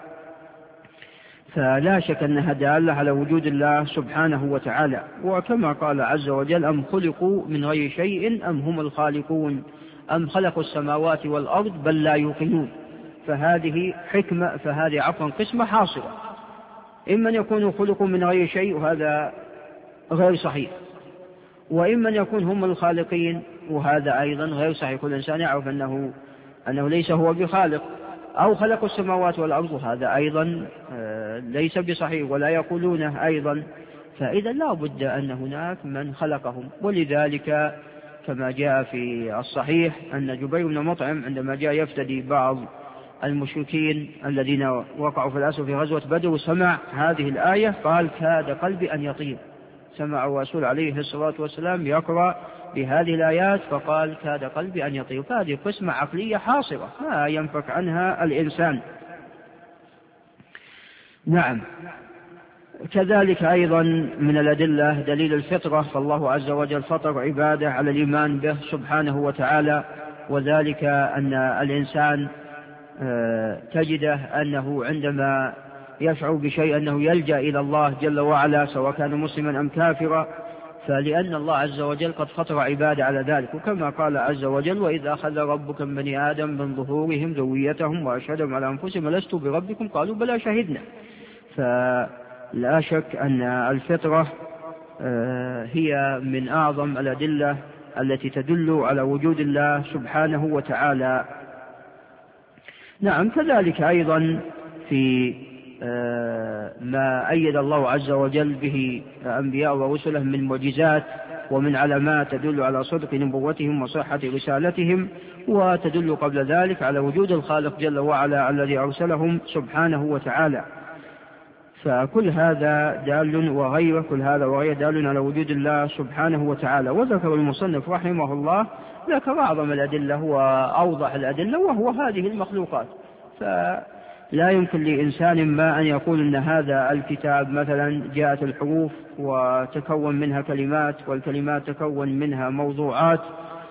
فلا شك أنها دالة على وجود الله سبحانه وتعالى. وكما قال عز وجل أم خلقوا من غير شيء أم هم الخالقون أم خلقوا السماوات والأرض بل لا يوقنون. فهذه حكمة، فهذه قسمة حاصرة، إما يكونوا خلقوا من غير شيء وهذا غير صحيح، وإما يكون هم الخالقين وهذا أيضا غير صحيح. كل إنسان يعرف أنه ليس هو بخالق، أو خلقوا السماوات والأرض وهذا أيضا ليس بصحيح ولا يقولونه أيضا. فإذا لا بد أن هناك من خلقهم. ولذلك كما جاء في الصحيح أن جبير بن مطعم عندما جاء يفتدي بعض المشركين الذين وقعوا في الأسر في غزوة بدر وسمع هذه الآية قال كاد قلبي أن يطير. سمع الرسول عليه الصلاة والسلام يقرأ بهذه الآيات فقال كاد قلبي أن يطير. فهذه قسمة عقلية حاصرة ما ينفك عنها الإنسان. نعم. كذلك أيضا من الأدلة دليل الفطرة، فالله عز وجل فطر عباده على الإيمان به سبحانه وتعالى، وذلك أن الإنسان تجده أنه عندما يشعر بشيء أنه يلجأ إلى الله جل وعلا سواء كان مسلما أم كافرا، فلأن الله عز وجل قد فطر عباده على ذلك. وكما قال عز وجل وإذا أخذ ربك من بني آدم من ظهورهم ذريتهم وأشهدهم على أنفسهم لست بربكم قالوا بلى شهدنا. فلا شك أن الفطرة هي من أعظم الأدلة التي تدل على وجود الله سبحانه وتعالى. نعم، كذلك أيضا في ما أيد الله عز وجل به أنبياء ورسله من معجزات ومن علامات تدل على صدق نبوتهم وصحة رسالتهم، وتدل قبل ذلك على وجود الخالق جل وعلا الذي أرسلهم سبحانه وتعالى. فكل هذا دال وغيره، كل هذا وغيره دال على وجود الله سبحانه وتعالى. وذكر المصنف رحمه الله ذكر أعظم الأدلة وأوضح الأدلة وهو هذه المخلوقات. فلا يمكن لإنسان ما أن يقول أن هذا الكتاب مثلا جاءت الحروف وتكون منها كلمات، والكلمات تكون منها موضوعات،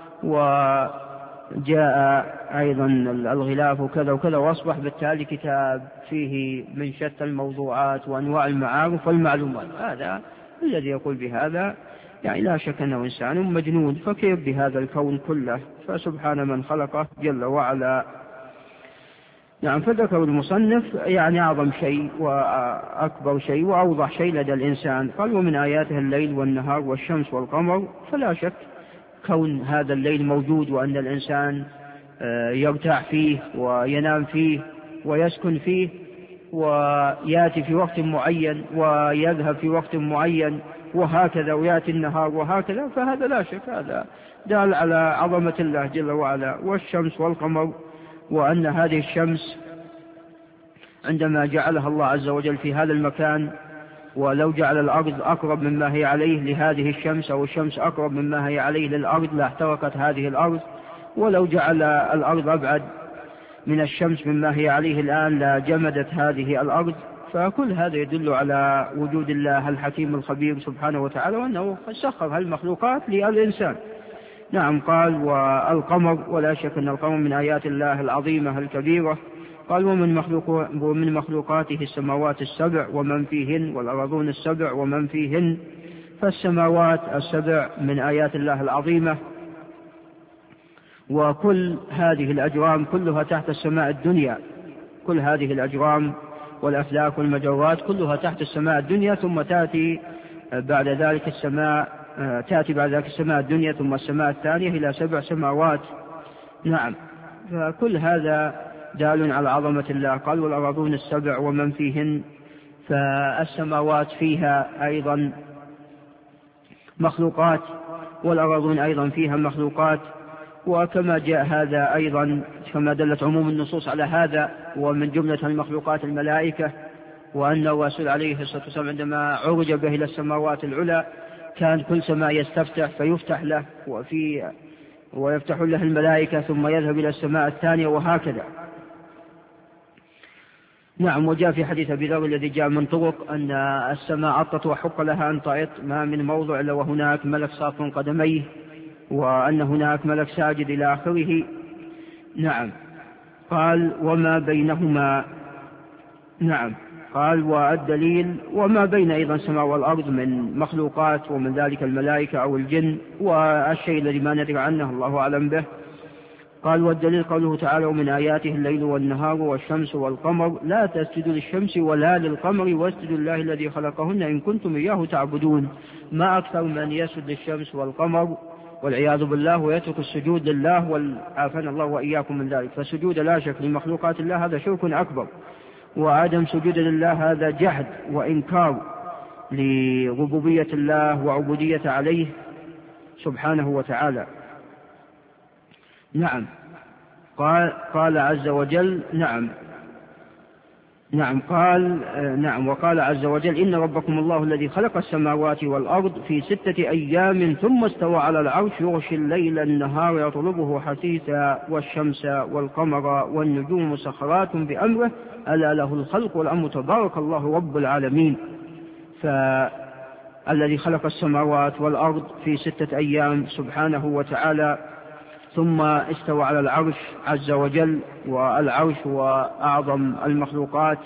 وجاء أيضا الغلاف وكذا وكذا، وأصبح بالتالي كتاب فيه من شتى الموضوعات وأنواع المعارف والمعلومات. هذا الذي يقول بهذا يعني لا شك أنه إنسان مجنون، فكيف بهذا الكون كله؟ فسبحان من خلقه جل وعلا. نعم، فذكر المصنف يعني أعظم شيء وأكبر شيء وأوضح شيء لدى الإنسان. قال: ومن آياته الليل والنهار والشمس والقمر. فلا شك كون هذا الليل موجود، وأن الإنسان يرتاح فيه وينام فيه ويسكن فيه، ويأتي في وقت معين ويذهب في وقت معين، وهكذا، ويأتي النهار وهكذا، فهذا لا شك هذا دال على عظمة الله جل وعلا. والشمس والقمر، وأن هذه الشمس عندما جعلها الله عز وجل في هذا المكان، ولو جعل الأرض أقرب مما هي عليه لهذه الشمس، أو الشمس أقرب مما هي عليه للأرض، لاحترقت هذه الأرض. ولو جعل الأرض أبعد من الشمس مما هي عليه الآن لجمدت هذه الأرض. فكل هذا يدل على وجود الله الحكيم الخبير سبحانه وتعالى، وأنه سخر هالمخلوقات للإنسان. نعم، قال: والقمر. ولا شك أن القمر من آيات الله العظيمة الكبيرة. قال: ومن مخلوقاته السماوات السبع ومن فيهن، والأرضون السبع ومن فيهن. فالسماوات السبع من آيات الله العظيمة، وكل هذه الأجرام كلها تحت السماء الدنيا، كل هذه الأجرام والأفلاك والمجرات كلها تحت السماء الدنيا، ثم تأتي بعد ذلك السماء الدنيا، ثم السماء الثانية إلى 7 سماوات. نعم، فكل هذا دال على عظمة الله. قال: والأرضون السبع ومن فيهن. فالسماوات فيها أيضا مخلوقات، والأرضون أيضا فيها مخلوقات. وكما جاء هذا أيضا، كما دلت عموم النصوص على هذا، ومن جملة المخلوقات الملائكة، وأن الرسول عليه الصلاة والسلام عندما عرج به إلى السماوات العلى كان كل سماء يستفتح فيفتح له ويفتح له الملائكة، ثم يذهب إلى السماء الثانية، وهكذا. نعم، وجاء في حديث أبي ذر الذي جاء من طرق أن السماء عطت وحق لها أن طائت، ما من موضع إلا وهناك ملك صاف قدميه، وأن هناك ملك ساجد إلى آخره. نعم، قال: وما بينهما. نعم، قال: والدليل وما بين أيضا السماء والأرض من مخلوقات، ومن ذلك الملائكة أو الجن، والشيء الذي ما ندري عنه الله أعلم به. قال: والدليل قوله تعالى: ومن آياته الليل والنهار والشمس والقمر لا تسجدوا للشمس ولا للقمر واسجدوا لله الذي خلقهن إن كنتم إياه تعبدون. ما أكثر من يسجد للشمس والقمر والعياذ بالله ويترك السجود لله، والعافانا الله وإياكم من ذلك. فسجود لا شك لمخلوقات الله هذا شرك أكبر، وعدم سجود لله هذا جحد وإنكار لربوبية الله وعبودية عليه سبحانه وتعالى. نعم، قال عز وجل. وقال عز وجل: إن ربكم الله الذي خلق السماوات والأرض في 6 أيام ثم استوى على العرش يغشي الليل النهار يطلبه حثيثا والشمس والقمر والنجوم مسخرات بأمره ألا له الخلق والأمر تبارك الله رب العالمين. فالذي خلق السماوات والأرض في 6 أيام سبحانه وتعالى، ثم استوى على العرش عز وجل، والعرش هو أعظم المخلوقات.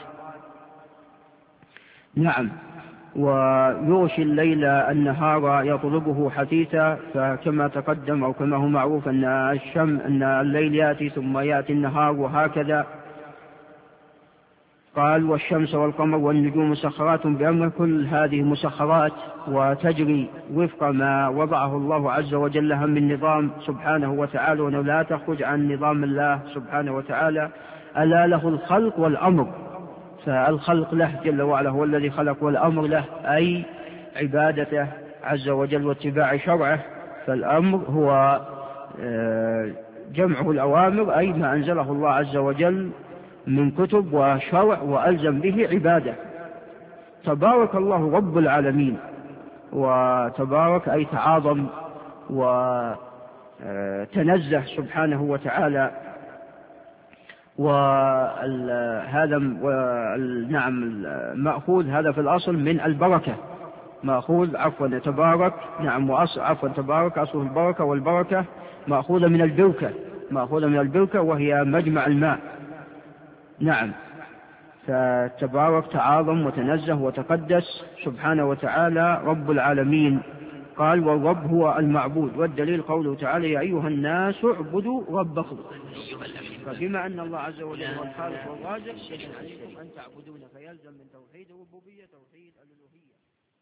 نعم، ويغشي الليل النهار يطلبه حثيثا. فكما تقدم أو كما هو معروف أن الليل يأتي ثم يأتي النهار، وهكذا. قال والشمس والقمر والنجوم مسخرات بأمره، كل هذه مسخرات وتجري وفق ما وضعه الله عز وجل لها من نظام سبحانه وتعالى، وأنه لا تخرج عن نظام الله سبحانه وتعالى. ألا له الخلق والأمر، فالخلق له جل وعلا هو الذي خلق، والأمر له أي عبادته عز وجل واتباع شرعه. فالأمر هو جمعه الأوامر أي ما أنزله الله عز وجل من كتب وشرع وألزم به عباده. تبارك الله رب العالمين، وتبارك أي تعاظم وتنزه سبحانه وتعالى. وهذا نعم مأخوذ هذا في الأصل من البركة، مأخوذ تبارك نعم تبارك أصله البركة، والبركة مأخوذة من البركة وهي مجمع الماء. نعم، فتبارك تعاظم وتنزه وتقدس سبحانه وتعالى رب العالمين. قال والرب هو المعبود، والدليل قوله تعالى يا أيها الناس اعبدوا ربكم. فبما أن الله عز وجل هو الخالق والرازق يجب عليكم أن تعبدونه، فيلزم من توحيد الربوبية توحيد الألوهية.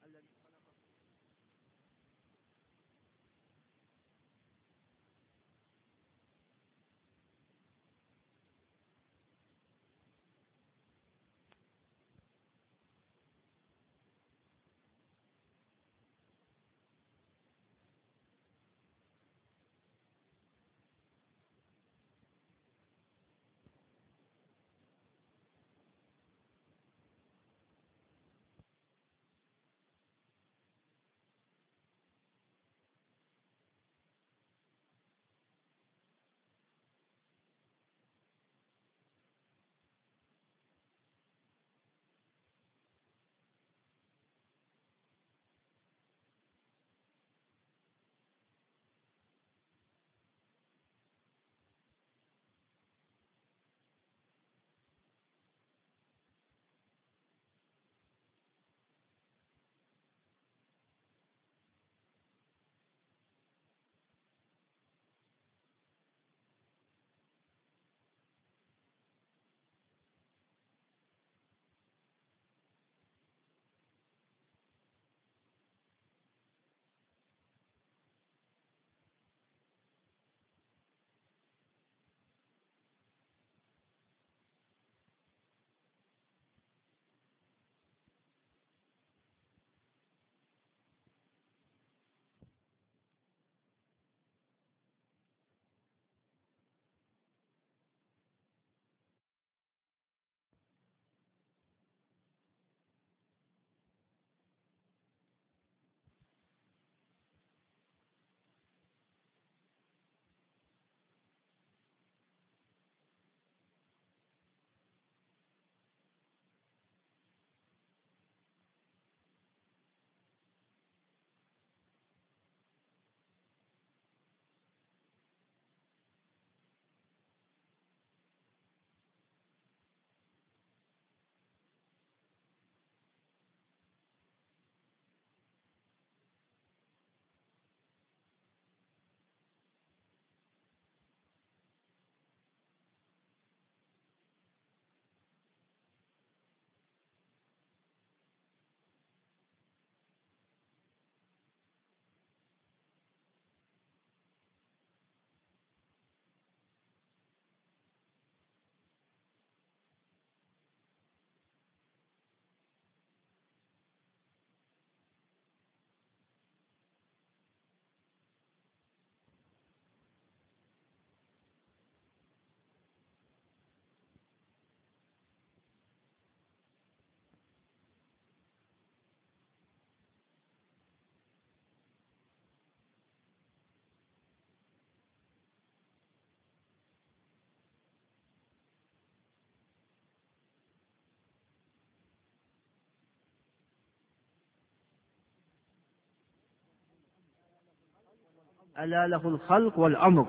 ألا له الخلق والأمر،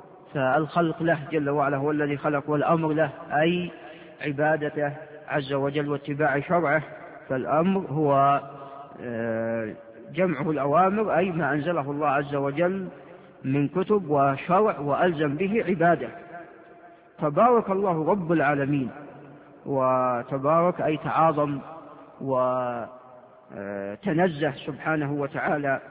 فالخلق له جل وعلا هو الذي خلق، والأمر له أي عبادته عز وجل واتباع شرعه. فالأمر هو جمعه الأوامر أي ما أنزله الله عز وجل من كتب وشرع وألزم به عباده. تبارك الله رب العالمين، وتبارك أي تعاظم وتنزه سبحانه وتعالى.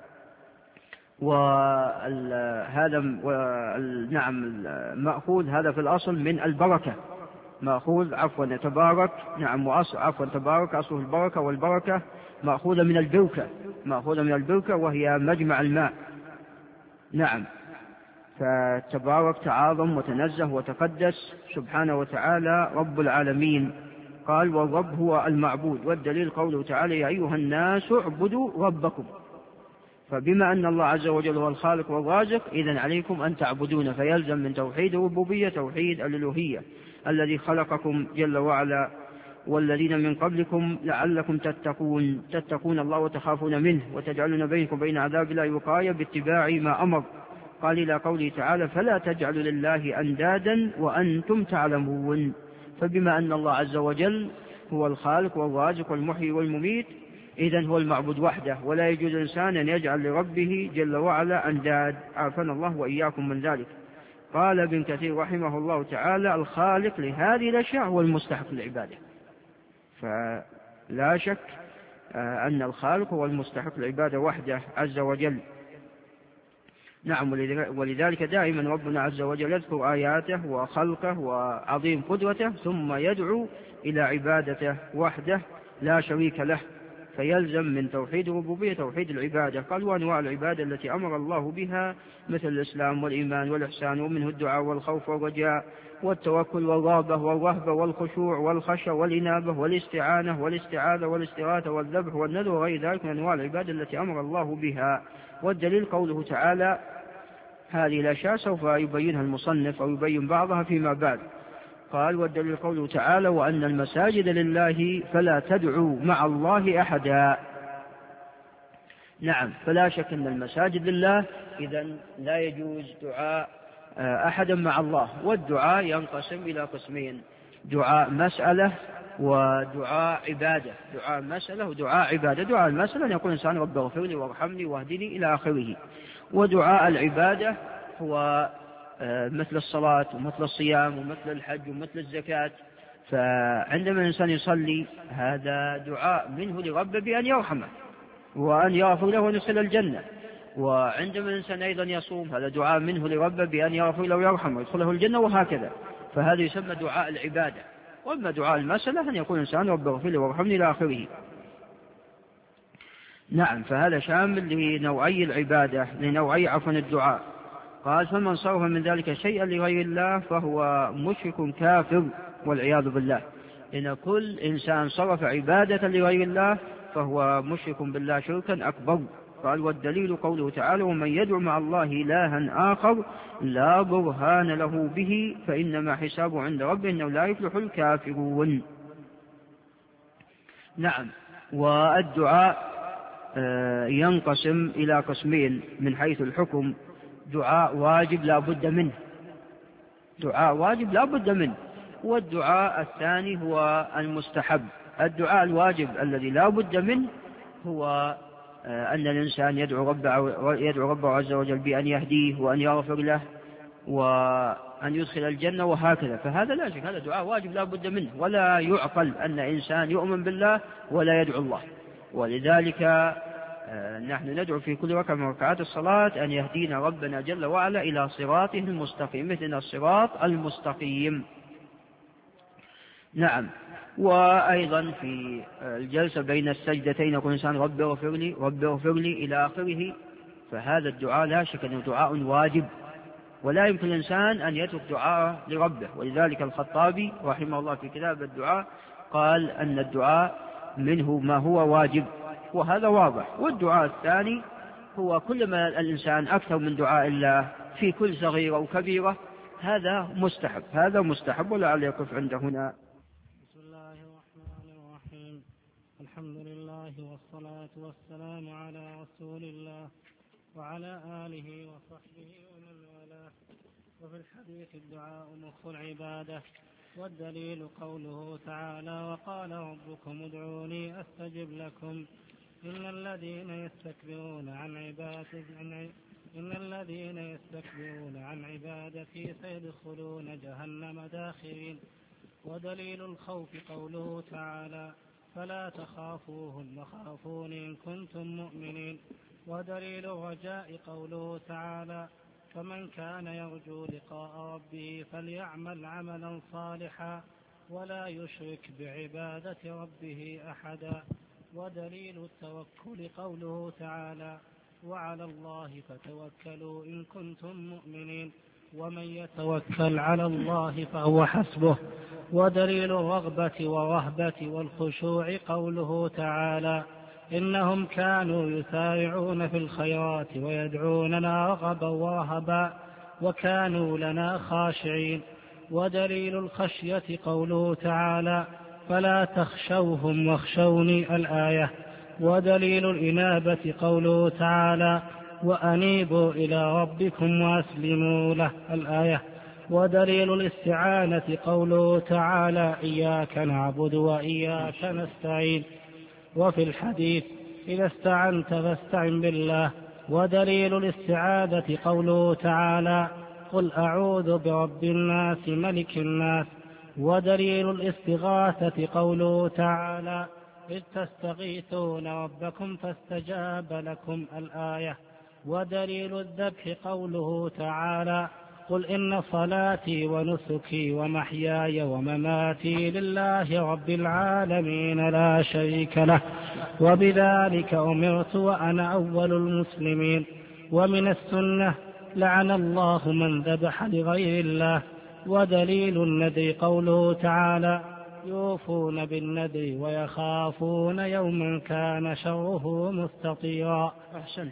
وهذا نعم مأخوذ هذا في الأصل من البركة، مأخوذ تبارك نعم تبارك أصله البركة، والبركة مأخوذة من البركة وهي مجمع الماء. نعم، فتبارك تعاظم وتنزه وتقدس سبحانه وتعالى رب العالمين. قال والرب هو المعبود، والدليل قوله تعالى يا أيها الناس اعبدوا ربكم. فبما أن الله عز وجل هو الخالق والرازق إذن عليكم أن تعبدون، فيلزم من توحيد الربوبية توحيد الألوهية، الذي خلقكم جل وعلا والذين من قبلكم لعلكم تتقون الله وتخافون منه وتجعلون بينكم وبين عذاب الله وقاية باتباع ما أمر. قال إلى قوله تعالى فلا تجعلوا لله أندادا وأنتم تعلمون. فبما أن الله عز وجل هو الخالق والرازق والمحيي والمميت إذن هو المعبود وحده، ولا يجوز الإنسان أن يجعل لربه جل وعلا أنداد، عافانا الله وإياكم من ذلك. قال ابن كثير رحمه الله تعالى الخالق لهذه الأشياء هو المستحق للعبادة، فلا شك أن الخالق هو المستحق للعبادة وحده عز وجل. نعم، ولذلك دائما ربنا عز وجل يذكر آياته وخلقه وعظيم قدرته ثم يدعو إلى عبادته وحده لا شريك له، فيلزم من توحيد الربوبية توحيد العبادة. قال وأنواع العبادة التي أمر الله بها مثل الإسلام والإيمان والإحسان، ومنه الدعاء والخوف والرجاء والتوكل والرغبة والرهبة والخشوع والخشى والإنابة والاستعانة والاستعاذة والاستغاثة والذبح والنذر وغير ذلك من أنواع العبادة التي أمر الله بها. والدليل قوله تعالى هذه الأشياء سوف يبينها المصنف أو يبين بعضها فيما بعد. قال والدليل قوله تعالى وأن المساجد لله فلا تدعوا مع الله أحدا. نعم، فلا شك أن المساجد لله إذن لا يجوز دعاء أحدا مع الله. والدعاء ينقسم إلى قسمين: دعاء مسألة ودعاء عبادة. دعاء مسألة ودعاء عبادة. دعاء المسألة أن يقول الإنسان رب اغفر لي وارحمني واهدني إلى آخره. ودعاء العبادة هو مثل الصلاة ومثل الصيام ومثل الحج ومثل الزكاة. فعندما الإنسان يصلي هذا دعاء منه لربه بأن يرحمه وأن يغفر له ويدخله الجنة. وعندما الإنسان أيضا يصوم هذا دعاء منه لربه بأن يغفر له ويرحمه ويدخله الجنة، وهكذا. فهذا يسمى دعاء العبادة. وأما دعاء المسألة أن يقول الإنسان رب اغفر لي وارحمني إلى آخره. نعم، فهذا شامل لنوعي العبادة لنوعي الدعاء. قال فمن صرف من ذلك شيئا لغير الله فهو مشرك كافر والعياذ بالله. إن كل إنسان صرف عبادة لغير الله فهو مشرك بالله شركا أكبر. قال والدليل قوله تعالى ومن يدعو مع الله إلها آخر لا برهان له به فإنما حسابه عند ربه إنه لا يفلح الكافرون. نعم، والدعاء ينقسم إلى قسمين من حيث الحكم: دعاء واجب لا بد منه، دعاء واجب لا بد منه. والدعاء الثاني هو المستحب. الدعاء الواجب الذي لا بد منه هو أن الإنسان يدعو ربه عز وجل بأن يهديه وأن يغفر له وأن يدخل الجنة وهكذا. فهذا لا شك هذا دعاء واجب لا بد منه، ولا يعقل أن إنسان يؤمن بالله ولا يدعو الله. ولذلك نحن ندعو في كل ركعة من ركعات الصلاة أن يهدينا ربنا جل وعلا إلى صراطه المستقيم، مثل الصراط المستقيم. نعم، وأيضا في الجلسة بين السجدتين يقول الإنسان رب اغفر لي رب اغفر لي إلى آخره. فهذا الدعاء لا شك أنه دعاء واجب، ولا يمكن الإنسان أن يترك دعاء لربه. ولذلك الخطابي رحمه الله في كتاب الدعاء قال أن الدعاء منه ما هو واجب، وهذا واضح. والدعاء الثاني هو كلما الإنسان أكثر من دعاء الله في كل صغيرة وكبيرة هذا مستحب، هذا مستحب. ولعل يقف عند هنا. بسم الله الرحمن الرحيم. الحمد لله والصلاة والسلام على رسول الله وعلى آله وصحبه ومن والاه. وفي الحديث الدعاء مخ العبادة. والدليل قوله تعالى وقال ربكم ادعوني أستجب لكم إن الذين يستكبرون عن عبادتي سيدخلون جهنم داخرين. ودليل الخوف قوله تعالى فلا تخافوهم وخافون إن كنتم مؤمنين. ودليل الرجاء قوله تعالى فمن كان يرجو لقاء ربه فليعمل عملا صالحا ولا يشرك بعبادة ربه أحدا. ودليل التوكل قوله تعالى وعلى الله فتوكلوا إن كنتم مؤمنين ومن يتوكل على الله فهو حسبه. ودليل الرغبة والرهبة والخشوع قوله تعالى إنهم كانوا يسارعون في الخيرات ويدعوننا رغبا ورهبا وكانوا لنا خاشعين. ودليل الخشية قوله تعالى فلا تخشوهم واخشوني الآية. ودليل الإنابة قوله تعالى وأنيبوا إلى ربكم وأسلموا له الآية. ودليل الاستعانة قوله تعالى إياك نعبد وإياك نستعين. وفي الحديث إذا استعنت فاستعن بالله. ودليل الاستعاذة قوله تعالى قل أعوذ برب الناس ملك الناس. ودليل الاستغاثة قوله تعالى إذ تستغيثون ربكم فاستجاب لكم الآية. ودليل الذبح قوله تعالى قل إن صلاتي ونسكي ومحياي ومماتي لله رب العالمين لا شريك له وبذلك أمرت وأنا أول المسلمين. ومن السنة لعن الله من ذبح لغير الله. ودليل الندي قوله تعالى يوفون بالندي ويخافون يوما كان شره مستطيرا. أحسنت.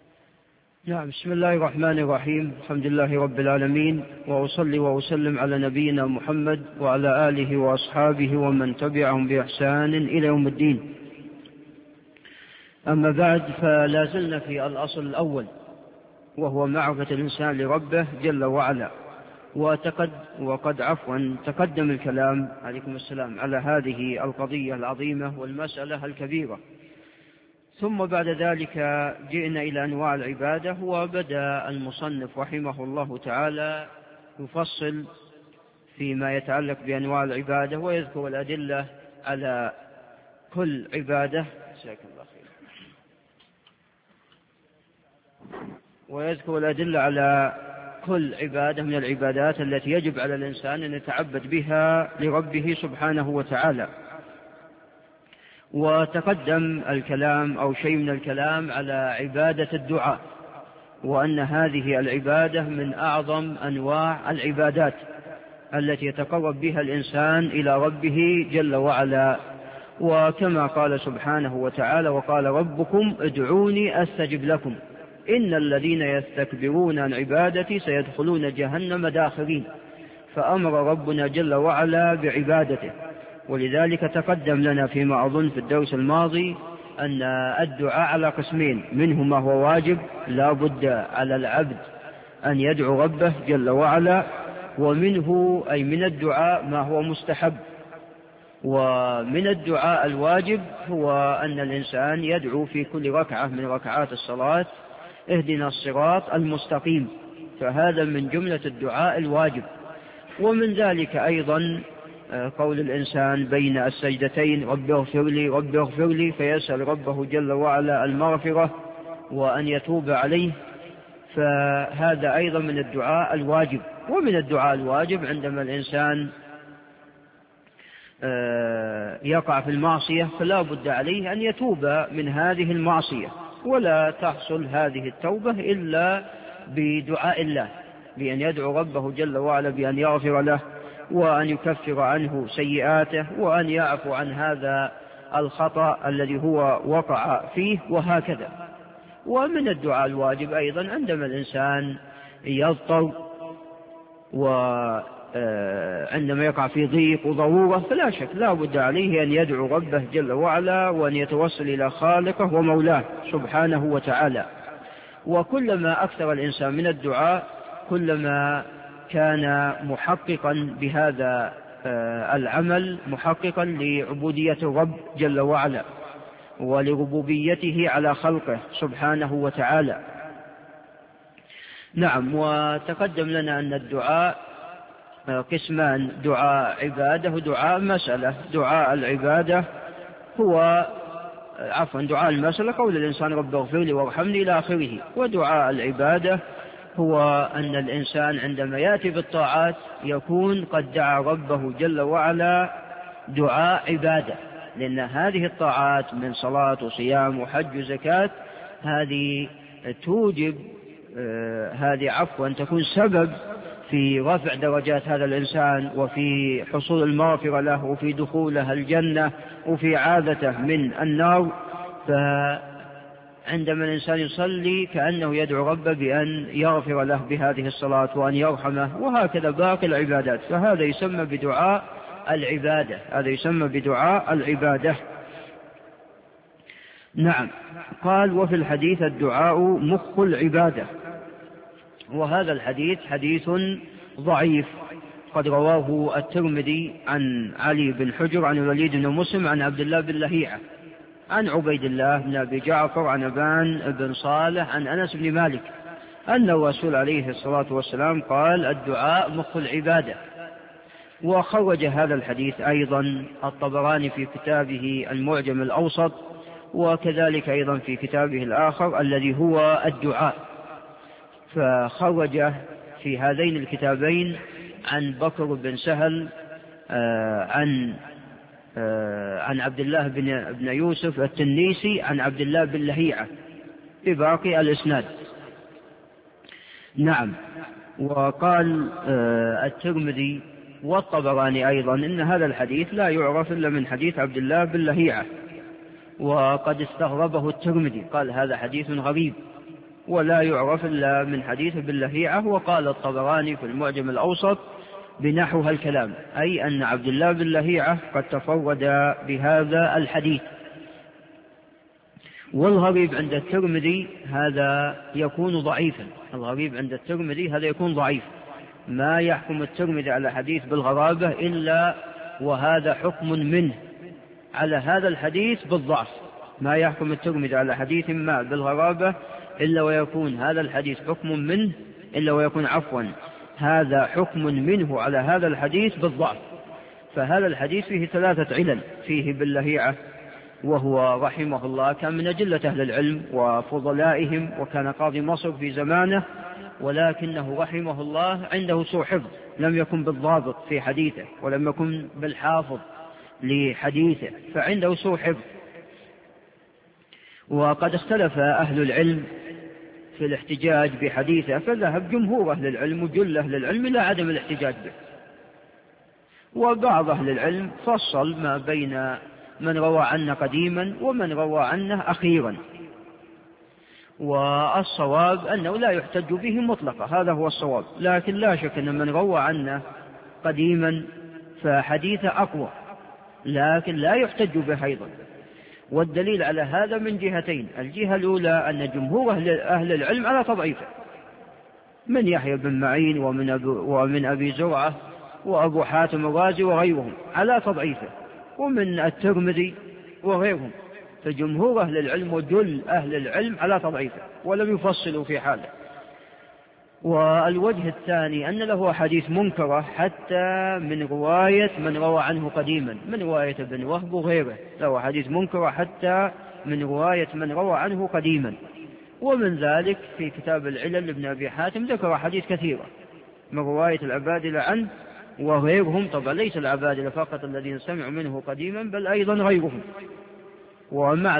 نعم، بسم الله الرحمن الرحيم. الحمد لله رب العالمين، وأصلي وأسلم على نبينا محمد وعلى آله وأصحابه ومن تبعهم بإحسان إلى يوم الدين. أما بعد، فلا زلنا في الأصل الأول وهو معرفة الإنسان لربه جل وعلا. وقد تقدم الكلام عليكم السلام على هذه القضية العظيمة والمسألة الكبيرة. ثم بعد ذلك جئنا إلى أنواع العبادة، وبدأ المصنف رحمه الله تعالى يفصل فيما يتعلق بأنواع العبادة ويذكر الأدلة على كل عبادة ويذكر الأدلة على كل عبادة من العبادات التي يجب على الإنسان أن يتعبد بها لربه سبحانه وتعالى. وتقدم الكلام أو شيء من الكلام على عبادة الدعاء، وأن هذه العبادة من أعظم أنواع العبادات التي يتقرب بها الإنسان إلى ربه جل وعلا. وكما قال سبحانه وتعالى وقال ربكم ادعوني أستجب لكم إن الذين يستكبرون عن عبادتي سيدخلون جهنم داخرين. فأمر ربنا جل وعلا بعبادته. ولذلك تقدم لنا فيما أظن في الدرس الماضي أن الدعاء على قسمين، منه ما هو واجب لا بد على العبد أن يدعو ربه جل وعلا، ومنه أي من الدعاء ما هو مستحب. ومن الدعاء الواجب هو أن الإنسان يدعو في كل ركعة من ركعات الصلاة اهدنا الصراط المستقيم، فهذا من جملة الدعاء الواجب. ومن ذلك أيضا قول الإنسان بين السجدتين رب اغفر لي رب اغفر لي، فيسأل ربه جل وعلا المغفرة وأن يتوب عليه، فهذا أيضا من الدعاء الواجب. ومن الدعاء الواجب عندما الإنسان يقع في المعصية فلا بد عليه أن يتوب من هذه المعصية، ولا تحصل هذه التوبة إلا بدعاء الله، بأن يدعو ربه جل وعلا بأن يغفر له وأن يكفر عنه سيئاته وأن يعفو عن هذا الخطأ الذي هو وقع فيه، وهكذا. ومن الدعاء الواجب أيضا عندما الإنسان يضطر وعندما يقع في ضيق وضرورة فلا شك لا بد عليه أن يدعو ربه جل وعلا وأن يتوسل إلى خالقه ومولاه سبحانه وتعالى. وكلما أكثر الإنسان من الدعاء كلما كان محققا بهذا العمل، محققا لعبودية الرب جل وعلا ولربوبيته على خلقه سبحانه وتعالى. نعم، وتقدم لنا أن الدعاء قسمان: دعاء عبادة ودعاء مسألة. دعاء العبادة هو دعاء المسألة قول الإنسان رب اغفر لي وارحمني إلى آخره. ودعاء العبادة هو أن الإنسان عندما يأتي بالطاعات يكون قد دعا ربه جل وعلا دعاء عبادة، لأن هذه الطاعات من صلاة وصيام وحج وزكاة هذه توجب تكون سبب في رفع درجات هذا الإنسان وفي حصول المغفرة له وفي دخوله الجنة وفي عادته من النار. فعندما الإنسان يصلي كأنه يدعو ربه بأن يغفر له بهذه الصلاة وأن يرحمه، وهكذا باقي العبادات. فهذا يسمى بدعاء العبادة. نعم. قال: وفي الحديث الدعاء مخ العبادة. وهذا الحديث حديث ضعيف، قد رواه الترمذي عن علي بن حجر عن الوليد بن مسلم عن عبد الله بن لهيعة عن عبيد الله بن أبي جعفر عن أبان بن صالح عن أنس بن مالك أن الرسول عليه الصلاة والسلام قال: الدعاء مخ العبادة. وخرج هذا الحديث أيضا الطبراني في كتابه المعجم الأوسط، وكذلك أيضا في كتابه الآخر الذي هو الدعاء. فخرج في هذين الكتابين عن بكر بن سهل عن عبد الله بن يوسف التنيسي عن عبد الله بن لهيعة بباقي الإسناد. نعم. وقال الترمذي والطبراني أيضا إن هذا الحديث لا يعرف إلا من حديث عبد الله بن لهيعة، وقد استغربه الترمذي، قال: هذا حديث غريب ولا يعرف إلا من حديث ابن لهيعة. وقال الطبراني في المعجم الأوسط بنحو الكلام، أي أن عبد الله بن لهيعة قد تفرد بهذا الحديث. والغريب عند الترمذي هذا يكون ضعيفا. ما يحكم الترمذي على حديث بالغرابة إلا وهذا حكم منه على هذا الحديث بالضعف. ما يحكم الترمذي على حديث ما بالغرابة إلا ويكون هذا الحديث هذا حكم منه على هذا الحديث بالضعف. فهذا الحديث فيه 3 علل: فيه باللهيعة، وهو رحمه الله كان من أجلة أهل العلم وفضلائهم، وكان قاضي مصر في زمانه، ولكنه رحمه الله عنده سوء حفظ، لم يكن بالضابط في حديثه ولم يكن بالحافظ لحديثه، فعنده سوء حفظ. وقد اختلف أهل العلم في الاحتجاج بحديثه، فذهب جمهور أهل العلم وجل أهل العلم إلى عدم الاحتجاج به. وبعض أهل العلم فصل ما بين من روى عنه قديما ومن روى عنه أخيرا، والصواب أنه لا يحتج به مطلقا، هذا هو الصواب. لكن لا شك أن من روى عنه قديما فحديثه أقوى، لكن لا يحتج به أيضا. والدليل على هذا من جهتين: الجهة الأولى أن جمهور أهل العلم على تضعيفه، من يحيى بن معين ومن أبي زرعة وأبو حاتم الرازي وغيرهم على تضعيفه، ومن الترمذي وغيرهم. فجمهور أهل العلم وجل أهل العلم على تضعيفه ولم يفصلوا في حاله. والوجه الثاني أن له حديث منكرة حتى من رواية من روى عنه قديما، من رواية ابن وهب وغيره، له حديث منكرة حتى من رواية من روى عنه قديما. ومن ذلك في كتاب العلل لابن أبي حاتم ذكر حديث كثيرة من رواية العبادلة عنه وغيرهم، طبعا ليس العبادلة فقط الذين سمعوا منه قديما بل أيضا غيرهم. ومع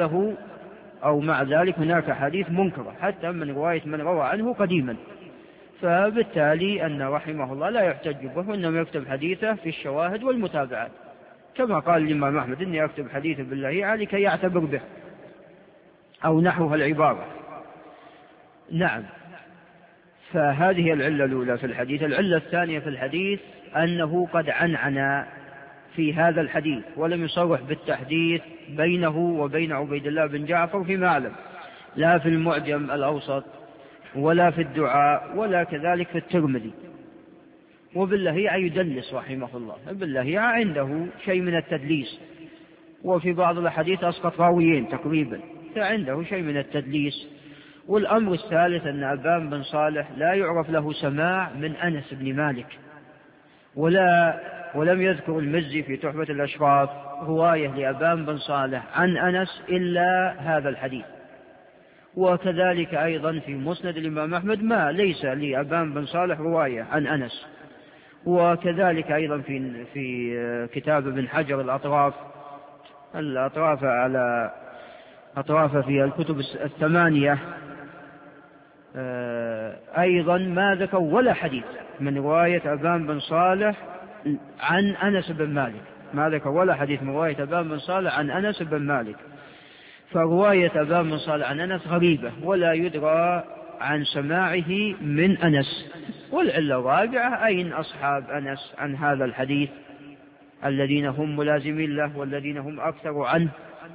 ذلك هناك حديث منكرة حتى من رواية من روى عنه قديما. فبالتالي أن رحمه الله لا يحتج به، وإنما يكتب حديثه في الشواهد والمتابعات، كما قال الإمام أحمد: إني أكتب حديثه بالله لكي يعتبر به، أو نحوها العبارة. نعم. فهذه العلة الأولى في الحديث. العلة الثانية في الحديث أنه قد عنعن في هذا الحديث ولم يصرح بالتحديث بينه وبين عبيد الله بن جعفر فيما أعلم، لا في المعجم الأوسط ولا في الدعاء ولا كذلك في الترمذي. وباللهيعة يدلس رحمه الله، باللهيعة عنده شيء من التدليس، وفي بعض الحديث أسقط راويين تقريبا، فعنده شيء من التدليس. والأمر الثالث أن أبان بن صالح لا يعرف له سماع من أنس بن مالك، ولم يذكر المزي في تحفة الأشراف رواية لأبان بن صالح عن أنس إلا هذا الحديث. وكذلك أيضا في مسند الإمام أحمد ما ليس لأبان بن صالح رواية عن أنس. وكذلك أيضا في كتاب ابن حجر الأطراف على أطراف في الكتب الثمانية أيضا ما ذكر ولا حديث من رواية أبان بن صالح عن أنس بن مالك، ما ذكر ولا حديث من رواية أبان بن صالح عن أنس بن مالك. فرواية أبان بن صالح عن أنس غريبة ولا يدرى عن سماعه من أنس. والعلة الرابعة أين أصحاب أنس عن هذا الحديث الذين هم ملازمين له والذين هم أكثر عنه؟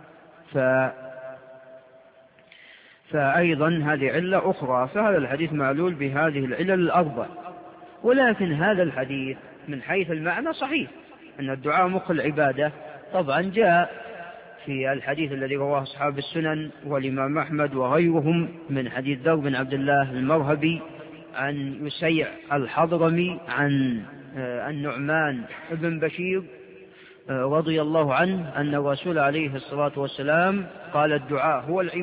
فأيضا هذه علة أخرى. فهذا الحديث معلول بهذه العلل الأربع. ولكن هذا الحديث من حيث المعنى صحيح، أن الدعاء مخ العبادة. طبعا جاء في الحديث الذي رواه أصحاب السنن والإمام أحمد وغيرهم من حديث ذر بن عبد الله المرهبي عن يسيع الحضرمي عن النعمان بن بشير رضي الله عنه أن الرسول عليه الصلاة والسلام قال الدعاء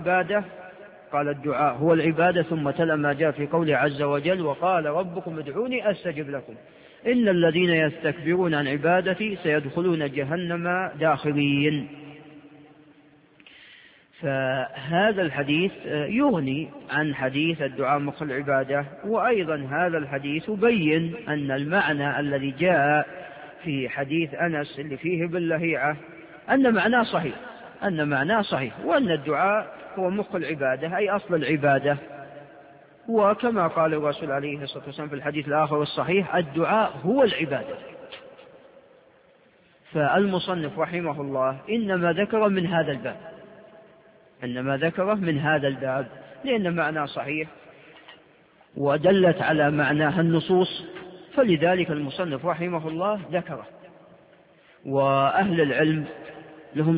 هو العبادة ثم تلا ما جاء في قوله عز وجل وقال ربكم ادعوني أستجب لكم إن الذين يستكبرون عن عبادتي سيدخلون جهنم داخرين. فهذا الحديث يغني عن حديث الدعاء مخ العبادة. وأيضا هذا الحديث يبين أن المعنى الذي جاء في حديث أنس اللي فيه باللهيعة أن معناه صحيح وأن الدعاء هو مخ العبادة أي أصل العبادة. وكما قال الرسول عليه الصلاة والسلام في الحديث الآخر الصحيح الدعاء هو العبادة. فالمصنف رحمه الله إنما ذكر من هذا الباب لأن معناه صحيح ودلت على معناها النصوص، فلذلك المصنف رحمه الله ذكره. وأهل العلم لهم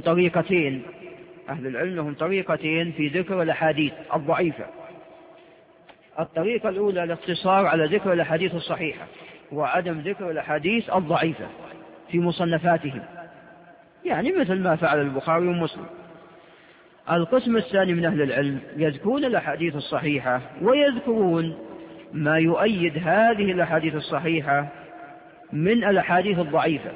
طريقتين في ذكر الأحاديث الضعيفة. الطريقة الأولى الاقتصار على ذكر الأحاديث الصحيحة وعدم ذكر الأحاديث الضعيفة في مصنفاتهم، يعني مثل ما فعل البخاري ومسلم. القسم الثاني من أهل العلم يذكرون الأحاديث الصحيحة ويذكرون ما يؤيد هذه الأحاديث الصحيحة من الأحاديث الضعيفة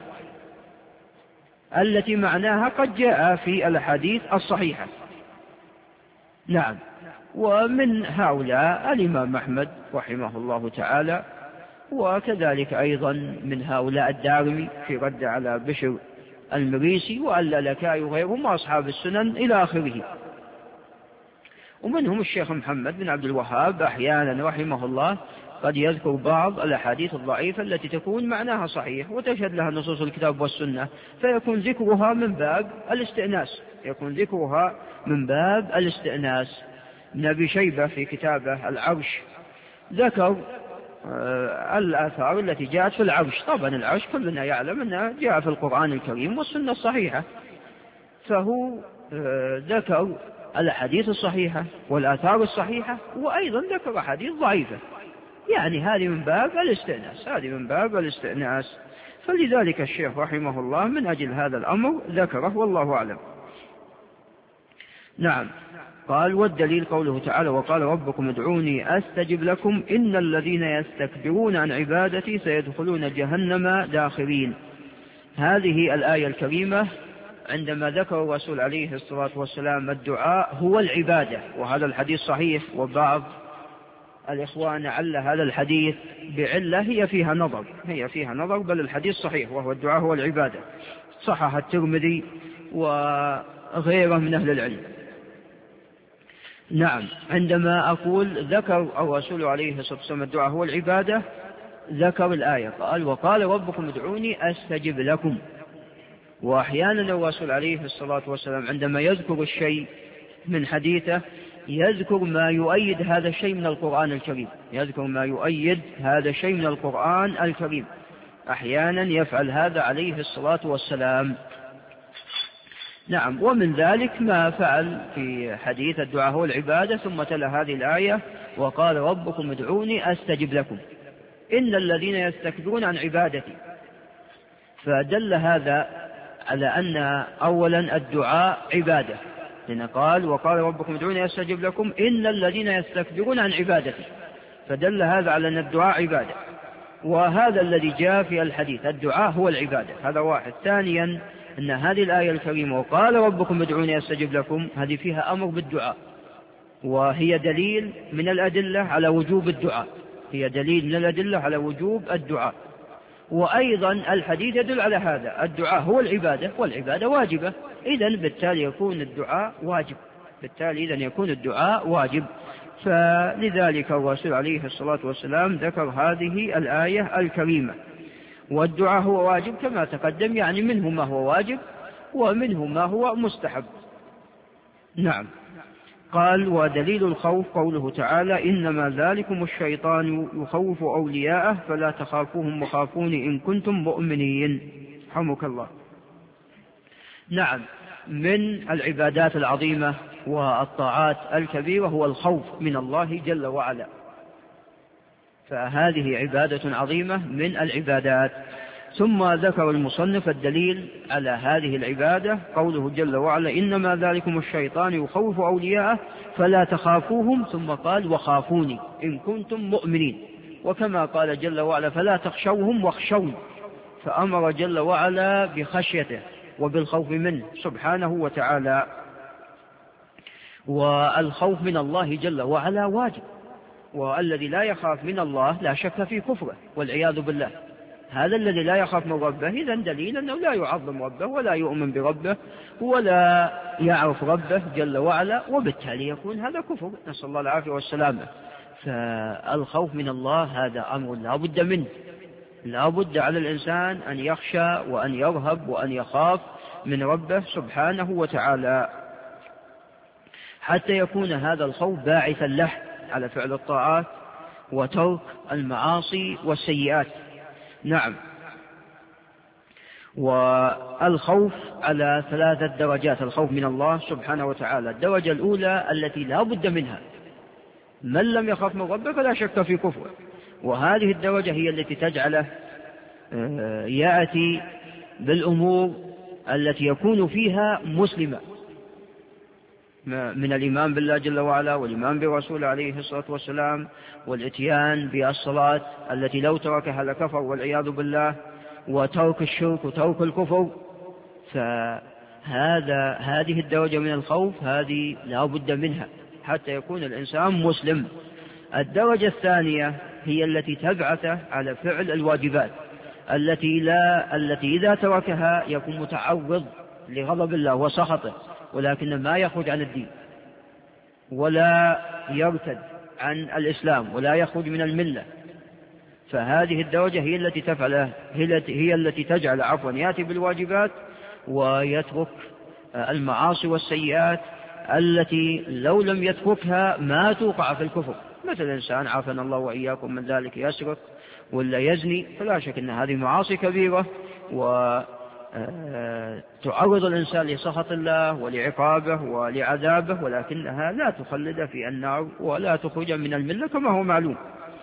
التي معناها قد جاء في الأحاديث الصحيحة. نعم. ومن هؤلاء الإمام أحمد رحمه الله تعالى، وكذلك أيضا من هؤلاء الدارمي في رد على بشر المريسي واللالكائي وغيرهم وأصحاب السنن إلى آخره. ومنهم الشيخ محمد بن عبد الوهاب أحيانا رحمه الله قد يذكر بعض الأحاديث الضعيفة التي تكون معناها صحيح وتشهد لها نصوص الكتاب والسنة، فيكون ذكرها من باب الاستئناس. ابن أبي شيبة في كتابه العرش ذكر الآثار التي جاءت في العرش. طبعا العرش كلنا يعلم أنها جاء في القرآن الكريم والسنة الصحيحة، فهو ذكر الأحاديث الصحيحة والآثار الصحيحة وأيضا ذكر أحاديث ضعيفة، يعني هذه من باب الاستئناس. فلذلك الشيخ رحمه الله من أجل هذا الأمر ذكره والله أعلم. نعم. قال والدليل قوله تعالى وقال ربكم ادعوني أستجب لكم إن الذين يستكبرون عن عبادتي سيدخلون جهنم داخرين. هذه الآية الكريمة عندما ذكر الرسول عليه الصلاة والسلام الدعاء هو العبادة، وهذا الحديث صحيح، وبعض الإخوان عل هذا الحديث بعلة هي فيها نظر بل الحديث صحيح وهو الدعاء هو العبادة، صحح الترمذي وغيره من أهل العلم. نعم. عندما أقول ذكر الرسول عليه الصلاة والسلام الدعاء هو العبادة ذكر الآية قال وقال ربكم ادعوني أستجب لكم. وأحيانا الرسول عليه الصلاة والسلام عندما يذكر الشيء من حديثه يذكر ما يؤيد هذا الشيء من القرآن الكريم، أحيانا يفعل هذا عليه الصلاة والسلام. نعم. ومن ذلك ما فعل في حديث الدعاء هو العبادة ثم تلا هذه الآية وقال ربكم ادعوني أستجب لكم إن الذين يستكبرون عن عبادتي، فدل هذا على أن أولا الدعاء عبادة، لأن قال وقال ربكم ادعوني أستجب لكم إن الذين يستكبرون عن عبادتي، فدل هذا على أن الدعاء عبادة، وهذا الذي جاء في الحديث الدعاء هو العبادة، هذا واحد. ثانيا أن هذه الآية الكريمة وقال ربكم ادعوني أستجب لكم هذه فيها أمر بالدعاء، وهي دليل من الأدلة على وجوب الدعاء، هي دليل من الأدلة على وجوب الدعاء. وأيضا الحديث يدل على هذا، الدعاء هو العبادة والعبادة واجبة، إذن بالتالي يكون الدعاء واجب، بالتالي إذن يكون الدعاء واجب. فلذلك الرسول عليه الصلاة والسلام ذكر هذه الآية الكريمة. والدعاء هو واجب كما تقدم، يعني منه ما هو واجب ومنه ما هو مستحب. نعم. قال ودليل الخوف قوله تعالى إنما ذلكم الشيطان يخوف أولياءه فلا تخافوهم وخافون إن كنتم مؤمنين. رحمك الله. نعم، من العبادات العظيمة والطاعات الكبيرة هو الخوف من الله جل وعلا، فهذه عبادة عظيمة من العبادات. ثم ذكر المصنف الدليل على هذه العبادة قوله جل وعلا إنما ذلكم الشيطان يخوف أولياءه فلا تخافوهم، ثم قال وخافوني إن كنتم مؤمنين، وكما قال جل وعلا فلا تخشوهم واخشون، فأمر جل وعلا بخشيته وبالخوف منه سبحانه وتعالى. والخوف من الله جل وعلا واجب، والذي لا يخاف من الله لا شك في كفره والعياذ بالله. هذا الذي لا يخاف من ربه إذن دليل أنه لا يعظم ربه ولا يؤمن بربه ولا يعرف ربه جل وعلا، وبالتالي يكون هذا كفر، نسأل الله العافية والسلامة. فالخوف من الله هذا أمر لا بد منه، لا بد على الإنسان أن يخشى وأن يرهب وأن يخاف من ربه سبحانه وتعالى، حتى يكون هذا الخوف باعثا له على فعل الطاعات وترك المعاصي والسيئات. نعم. والخوف على 3 درجات، الخوف من الله سبحانه وتعالى. الدرجة الأولى التي لا بد منها، من لم يخاف من ربه فلا شك في كفره، وهذه الدرجة هي التي تجعله يأتي بالأمور التي يكون فيها مسلما من الإيمان بالله جل وعلا والإيمان برسوله عليه الصلاة والسلام والإتيان بالصلاة التي لو تركها لكفر والعياذ بالله، وترك الشرك وترك الكفر. فهذه الدرجة من الخوف هذه لا بد منها حتى يكون الإنسان مسلم. الدرجة الثانية هي التي تبعثه على فعل الواجبات التي إذا تركها يكون متعرض لغضب الله وسخطه، ولكن ما يخرج عن الدين ولا يرتد عن الإسلام ولا يخرج من الملة. فهذه الدرجة هي التي تفعله، هي التي تجعل يأتي بالواجبات ويترك المعاصي والسيئات التي لو لم يتركها ما توقع في الكفر، مثل الإنسان عافانا الله وإياكم من ذلك يسرق ولا يزني، فلا شك أن هذه معاصي كبيرة تعرض الإنسان لسخط الله ولعقابه ولعذابه، ولكنها لا تخلد في النار ولا تخرج من الملة كما هو معلوم.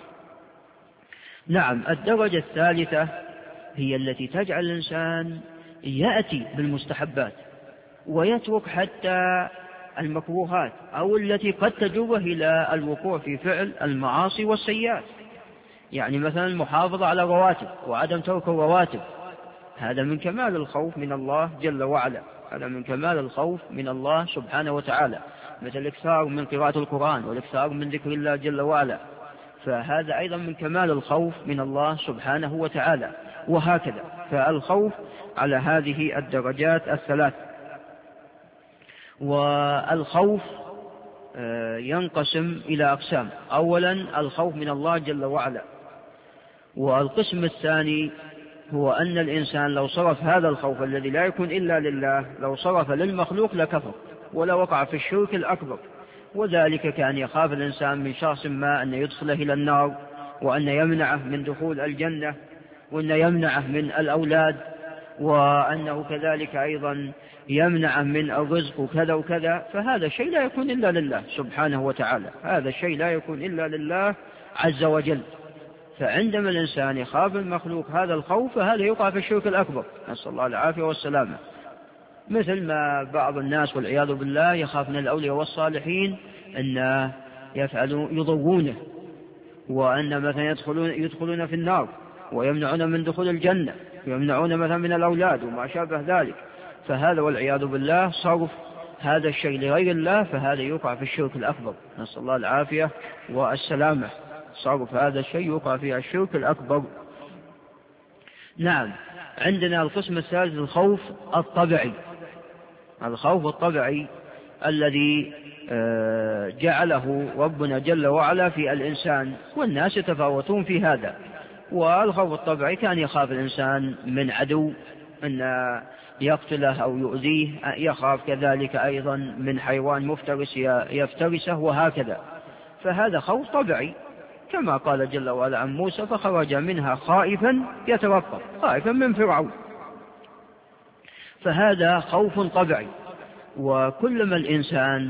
نعم. الدرجة الثالثة هي التي تجعل الإنسان يأتي بالمستحبات ويترك حتى المكروهات أو التي قد تجره إلى الوقوع في فعل المعاصي والسيئات، يعني مثلا المحافظة على الرواتب وعدم ترك الرواتب، هذا من كمال الخوف من الله جل وعلا، هذا من كمال الخوف من الله سبحانه وتعالى، مثل الإكثار من قراءة القرآن والإكثار من ذكر الله جل وعلا، فهذا أيضا من كمال الخوف من الله سبحانه وتعالى، وهكذا. فالخوف على هذه الدرجات الثلاث. والخوف ينقسم إلى أقسام، أولا الخوف من الله جل وعلا، والقسم الثاني هو أن الإنسان لو صرف هذا الخوف الذي لا يكون إلا لله، لو صرف للمخلوق لكفر ولا وقع في الشرك الأكبر، وذلك كان يخاف الإنسان من شخص ما أن يدخله إلى النار، وأن يمنعه من دخول الجنة، وأن يمنعه من الأولاد، وأنه كذلك أيضا يمنعه من الرزق وكذا وكذا، فهذا شيء لا يكون إلا لله سبحانه وتعالى، هذا الشيء لا يكون إلا لله عز وجل. فعندما الإنسان يخاف المخلوق هذا الخوف فهذا يقع في الشرك الأكبر، نسأل الله العافية والسلامة. مثل ما بعض الناس والعياذ بالله يخاف من الأولياء والصالحين أن يضرونه، وأن مثلا يدخلون في النار ويمنعون من دخول الجنة، ويمنعون مثلا من الأولاد وما شابه ذلك. فهذا والعياذ بالله صرف هذا الشيء لغير الله، فهذا يقع في الشرك الأكبر، نسأل الله العافية والسلامة. صرف هذا الشيء يقع في الشرك الأكبر. نعم. عندنا القسم الثالث الخوف الطبيعي. الخوف الطبيعي الذي جعله ربنا جل وعلا في الإنسان، والناس يتفاوتون في هذا. والخوف الطبيعي كان يخاف الإنسان من عدو أن يقتله أو يؤذيه، يخاف كذلك أيضا من حيوان مفترس يفترسه وهكذا. فهذا خوف طبيعي، كما قال جل وعلا عن موسى فخرج منها خائفا يترقب، خائفا من فرعون. فهذا خوف طبيعي. وكلما الإنسان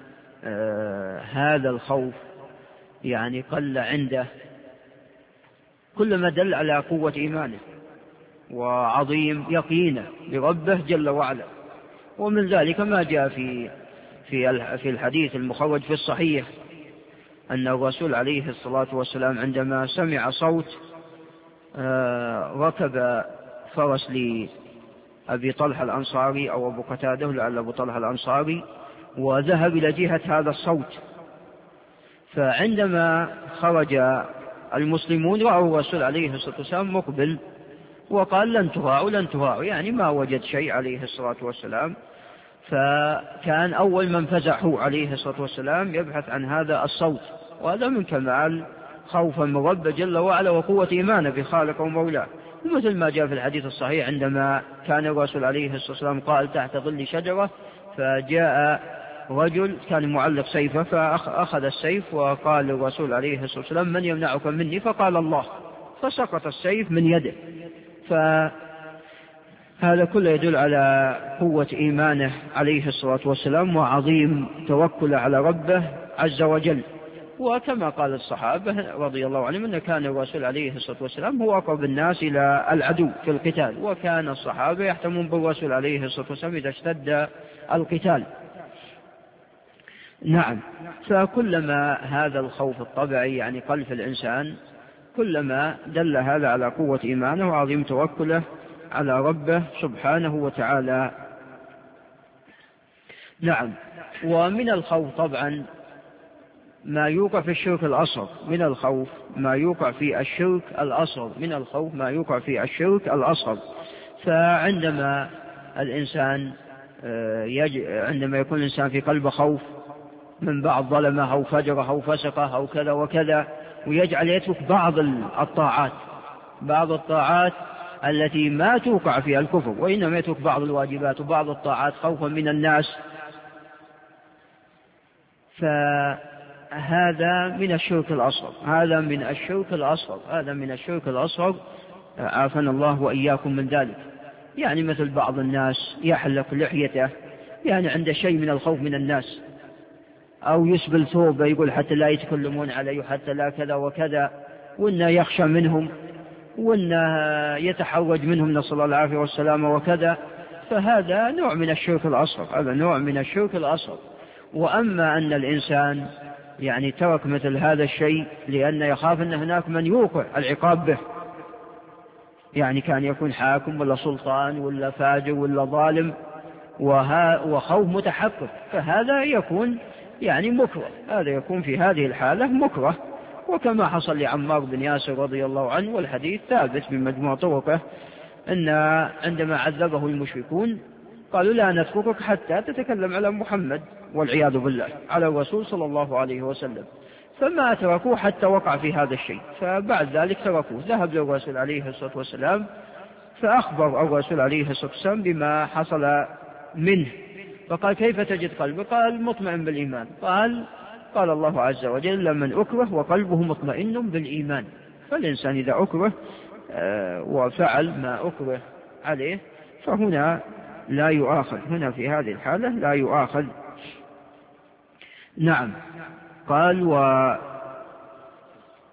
هذا الخوف يعني قل عنده، كلما دل على قوة إيمانه وعظيم يقينه بربه جل وعلا. ومن ذلك ما جاء في الحديث المخرج في الصحيح أن الرسول عليه الصلاة والسلام عندما سمع صوت ركب فرس لأبي طلحة الأنصاري أو أبو قتادة، لعل أبو طلحة الأنصاري، وذهب إلى جهة هذا الصوت. فعندما خرج المسلمون رأوا الرسول عليه الصلاة والسلام مقبل، وقال لن تراعوا، يعني ما وجد شيء عليه الصلاة والسلام. فكان أول من فزعوا عليه الصلاة والسلام يبحث عن هذا الصوت، وهذا من كمال خوفا من رب جل وعلا وقوة إيمانه بخالق ومولاه. ومثل ما جاء في الحديث الصحيح عندما كان الرسول عليه الصلاة والسلام قال تحت ظل شجرة، فجاء رجل كان معلق سيفه فأخذ السيف وقال للرسول عليه الصلاة والسلام من يمنعك مني؟ فقال الله، فسقط السيف من يده. فهذا كله يدل على قوة إيمانه عليه الصلاة والسلام وعظيم توكله على ربه عز وجل. وكما قال الصحابة رضي الله عنهم أن كان الرسول عليه الصلاة والسلام هو أقرب الناس إلى العدو في القتال، وكان الصحابة يحتمون بالرسول عليه الصلاة والسلام إذا اشتد القتال. نعم. فكلما هذا الخوف الطبيعي يعني قل في الإنسان، كلما دل هذا على قوة إيمانه وعظيم توكله على ربه سبحانه وتعالى. نعم. ومن الخوف طبعا ما يوقع في الشرك الأصغر، من الخوف ما يوقع في الشرك الأصغر، من الخوف ما يوقع في الشرك الأصغر. فعندما الإنسان عندما يكون الإنسان في قلبه خوف من بعض ظلمه أو فجره أو فسقه أو كذا وكذا، ويجعل يترك بعض الطاعات التي ما توقع فيها الكفر، وإنما يترك بعض الواجبات وبعض الطاعات خوفا من الناس، فهذا من الشرك الأصغر، هذا من الشرك الأصغر، عافانا الله وإياكم من ذلك. يعني مثل بعض الناس يحلق لحيته يعني عنده شيء من الخوف من الناس، أو يسبل ثوبه يقول حتى لا يتكلمون عليه حتى لا كذا وكذا، وإنه يخشى منهم وإنه يتحوج منهم نسأل الله العافية والسلامة وكذا. فهذا نوع من الشرك الأصغر، وأما أن الإنسان يعني ترك مثل هذا الشيء لأن يخاف أن هناك من يوقع العقاب به، يعني كان يكون حاكم ولا سلطان ولا فاجر ولا ظالم وخوف متحقق، فهذا يكون يعني مكره، هذا يكون في هذه الحالة مكره. وكما حصل لعمار بن ياسر رضي الله عنه، والحديث ثابت بمجموع طرقه، أن عندما عذبه المشركون قالوا لا نتركك حتى تتكلم على محمد والعياذ بالله على الرسول صلى الله عليه وسلم، فما تركوه حتى وقع في هذا الشيء. فبعد ذلك تركوه، ذهب للرسول عليه الصلاة والسلام فأخبر الرسول عليه الصلاة والسلام بما حصل منه، فقال كيف تجد قلبك؟ قال مطمئن بالإيمان. قال الله عز وجل من أكره وقلبه مطمئن بالإيمان. فالإنسان إذا أكره وفعل ما أكره عليه فهنا لا يؤاخذ، هنا في هذه الحالة لا يؤاخذ. نعم. قال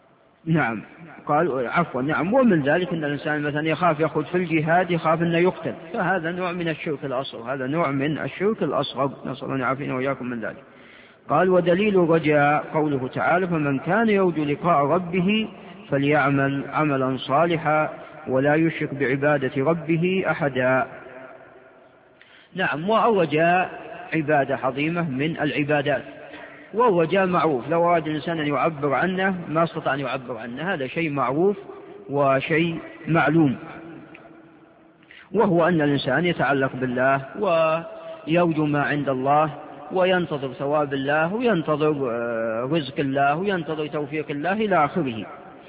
نعم. قال عفوا نعم. ومن ذلك أن الإنسان مثلا يخاف يخرج في الجهاد، يخاف أنه يقتل، فهذا نوع من الشرك الأصغر، هذا نوع من الشرك الأصغر، نسأل الله يعافينا وإياكم من ذلك. قال ودليل رجاء قوله تعالى فمن كان يرجو لقاء ربه فليعمل عملا صالحا ولا يشرك بعبادة ربه أحدا. نعم. والرجاء عبادة عظيمة من العبادات، والرجاء معروف، لو أراد الإنسان أن يعبر عنه ما استطاع أن يعبر عنه، هذا شيء معروف وشيء معلوم، وهو أن الإنسان يتعلق بالله ويرجو ما عند الله وينتظر ثواب الله وينتظر رزق الله وينتظر توفيق الله إلى آخره.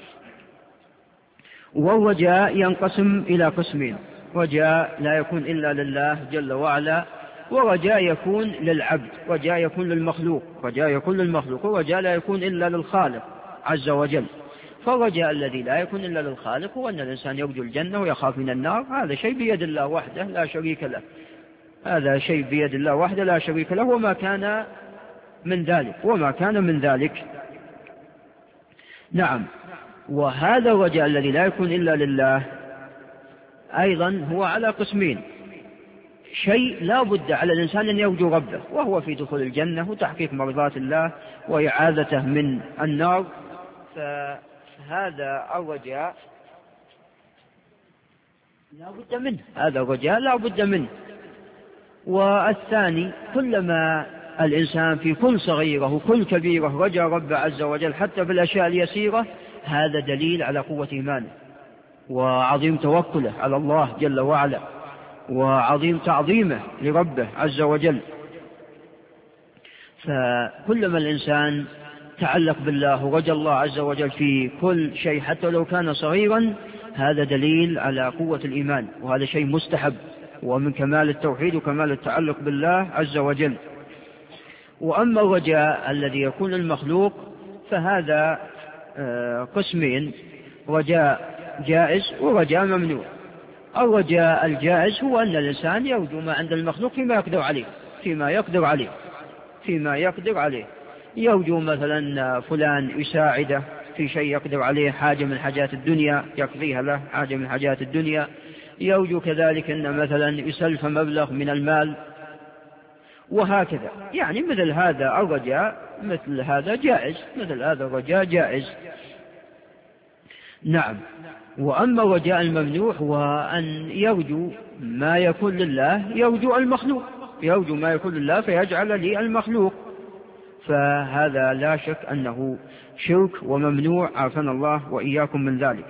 والرجاء ينقسم إلى قسمين: رجاء لا يكون إلا لله جل وعلا، ورجاء يكون للعبد، رجاء يكون للمخلوق، رجاء يكون للمخلوق، ورجاء لا يكون إلا للخالق عز وجل. فالرجاء الذي لا يكون إلا للخالق هو أن الإنسان يرجو الجنة ويخاف من النار، هذا شيء بيد الله وحده لا شريك له، هذا شيء بيد الله وحده لا شريك له، وما كان من ذلك. نعم. وهذا الرجاء الذي لا يكون إلا لله أيضا هو على قسمين: شيء لا بد على الإنسان أن يرجو ربه، وهو في دخول الجنة وتحقيق مرضات الله وإعاذته من النار، فهذا الرجاء لا بد منه، هذا الرجاء لا بد منه. والثاني كلما الإنسان في كل صغيرة وكل كبيرة رجى ربه عز وجل حتى في الأشياء اليسيرة، هذا دليل على قوة إيمانه وعظيم توكله على الله جل وعلا وعظيم تعظيمه لربه عز وجل. فكلما الإنسان تعلق بالله ورجى الله عز وجل في كل شيء حتى لو كان صغيرا، هذا دليل على قوة الإيمان، وهذا شيء مستحب ومن كمال التوحيد وكمال التعلق بالله عز وجل. وأما الرجاء الذي يكون المخلوق فهذا قسمين: رجاء جائز ورجاء ممنوع. الرجاء الجائز هو أن الإنسان يرجو ما عند المخلوق فيما يقدر عليه، يرجو مثلا فلان يساعده في شيء يقدر عليه، حاجة من حاجات الدنيا يقضيها له، حاجة من حاجات الدنيا، يرجو كذلك أن مثلا يسلف مبلغ من المال، وهكذا. يعني مثل هذا الرجاء مثل هذا جائز، مثل هذا الرجاء جائز. نعم. وأما الرجاء الممنوع هو أن يرجو ما يكون لله، يرجو المخلوق، يرجو ما يكون لله فيجعل للمخلوق، فهذا لا شك أنه شرك وممنوع، عافانا الله وإياكم من ذلك.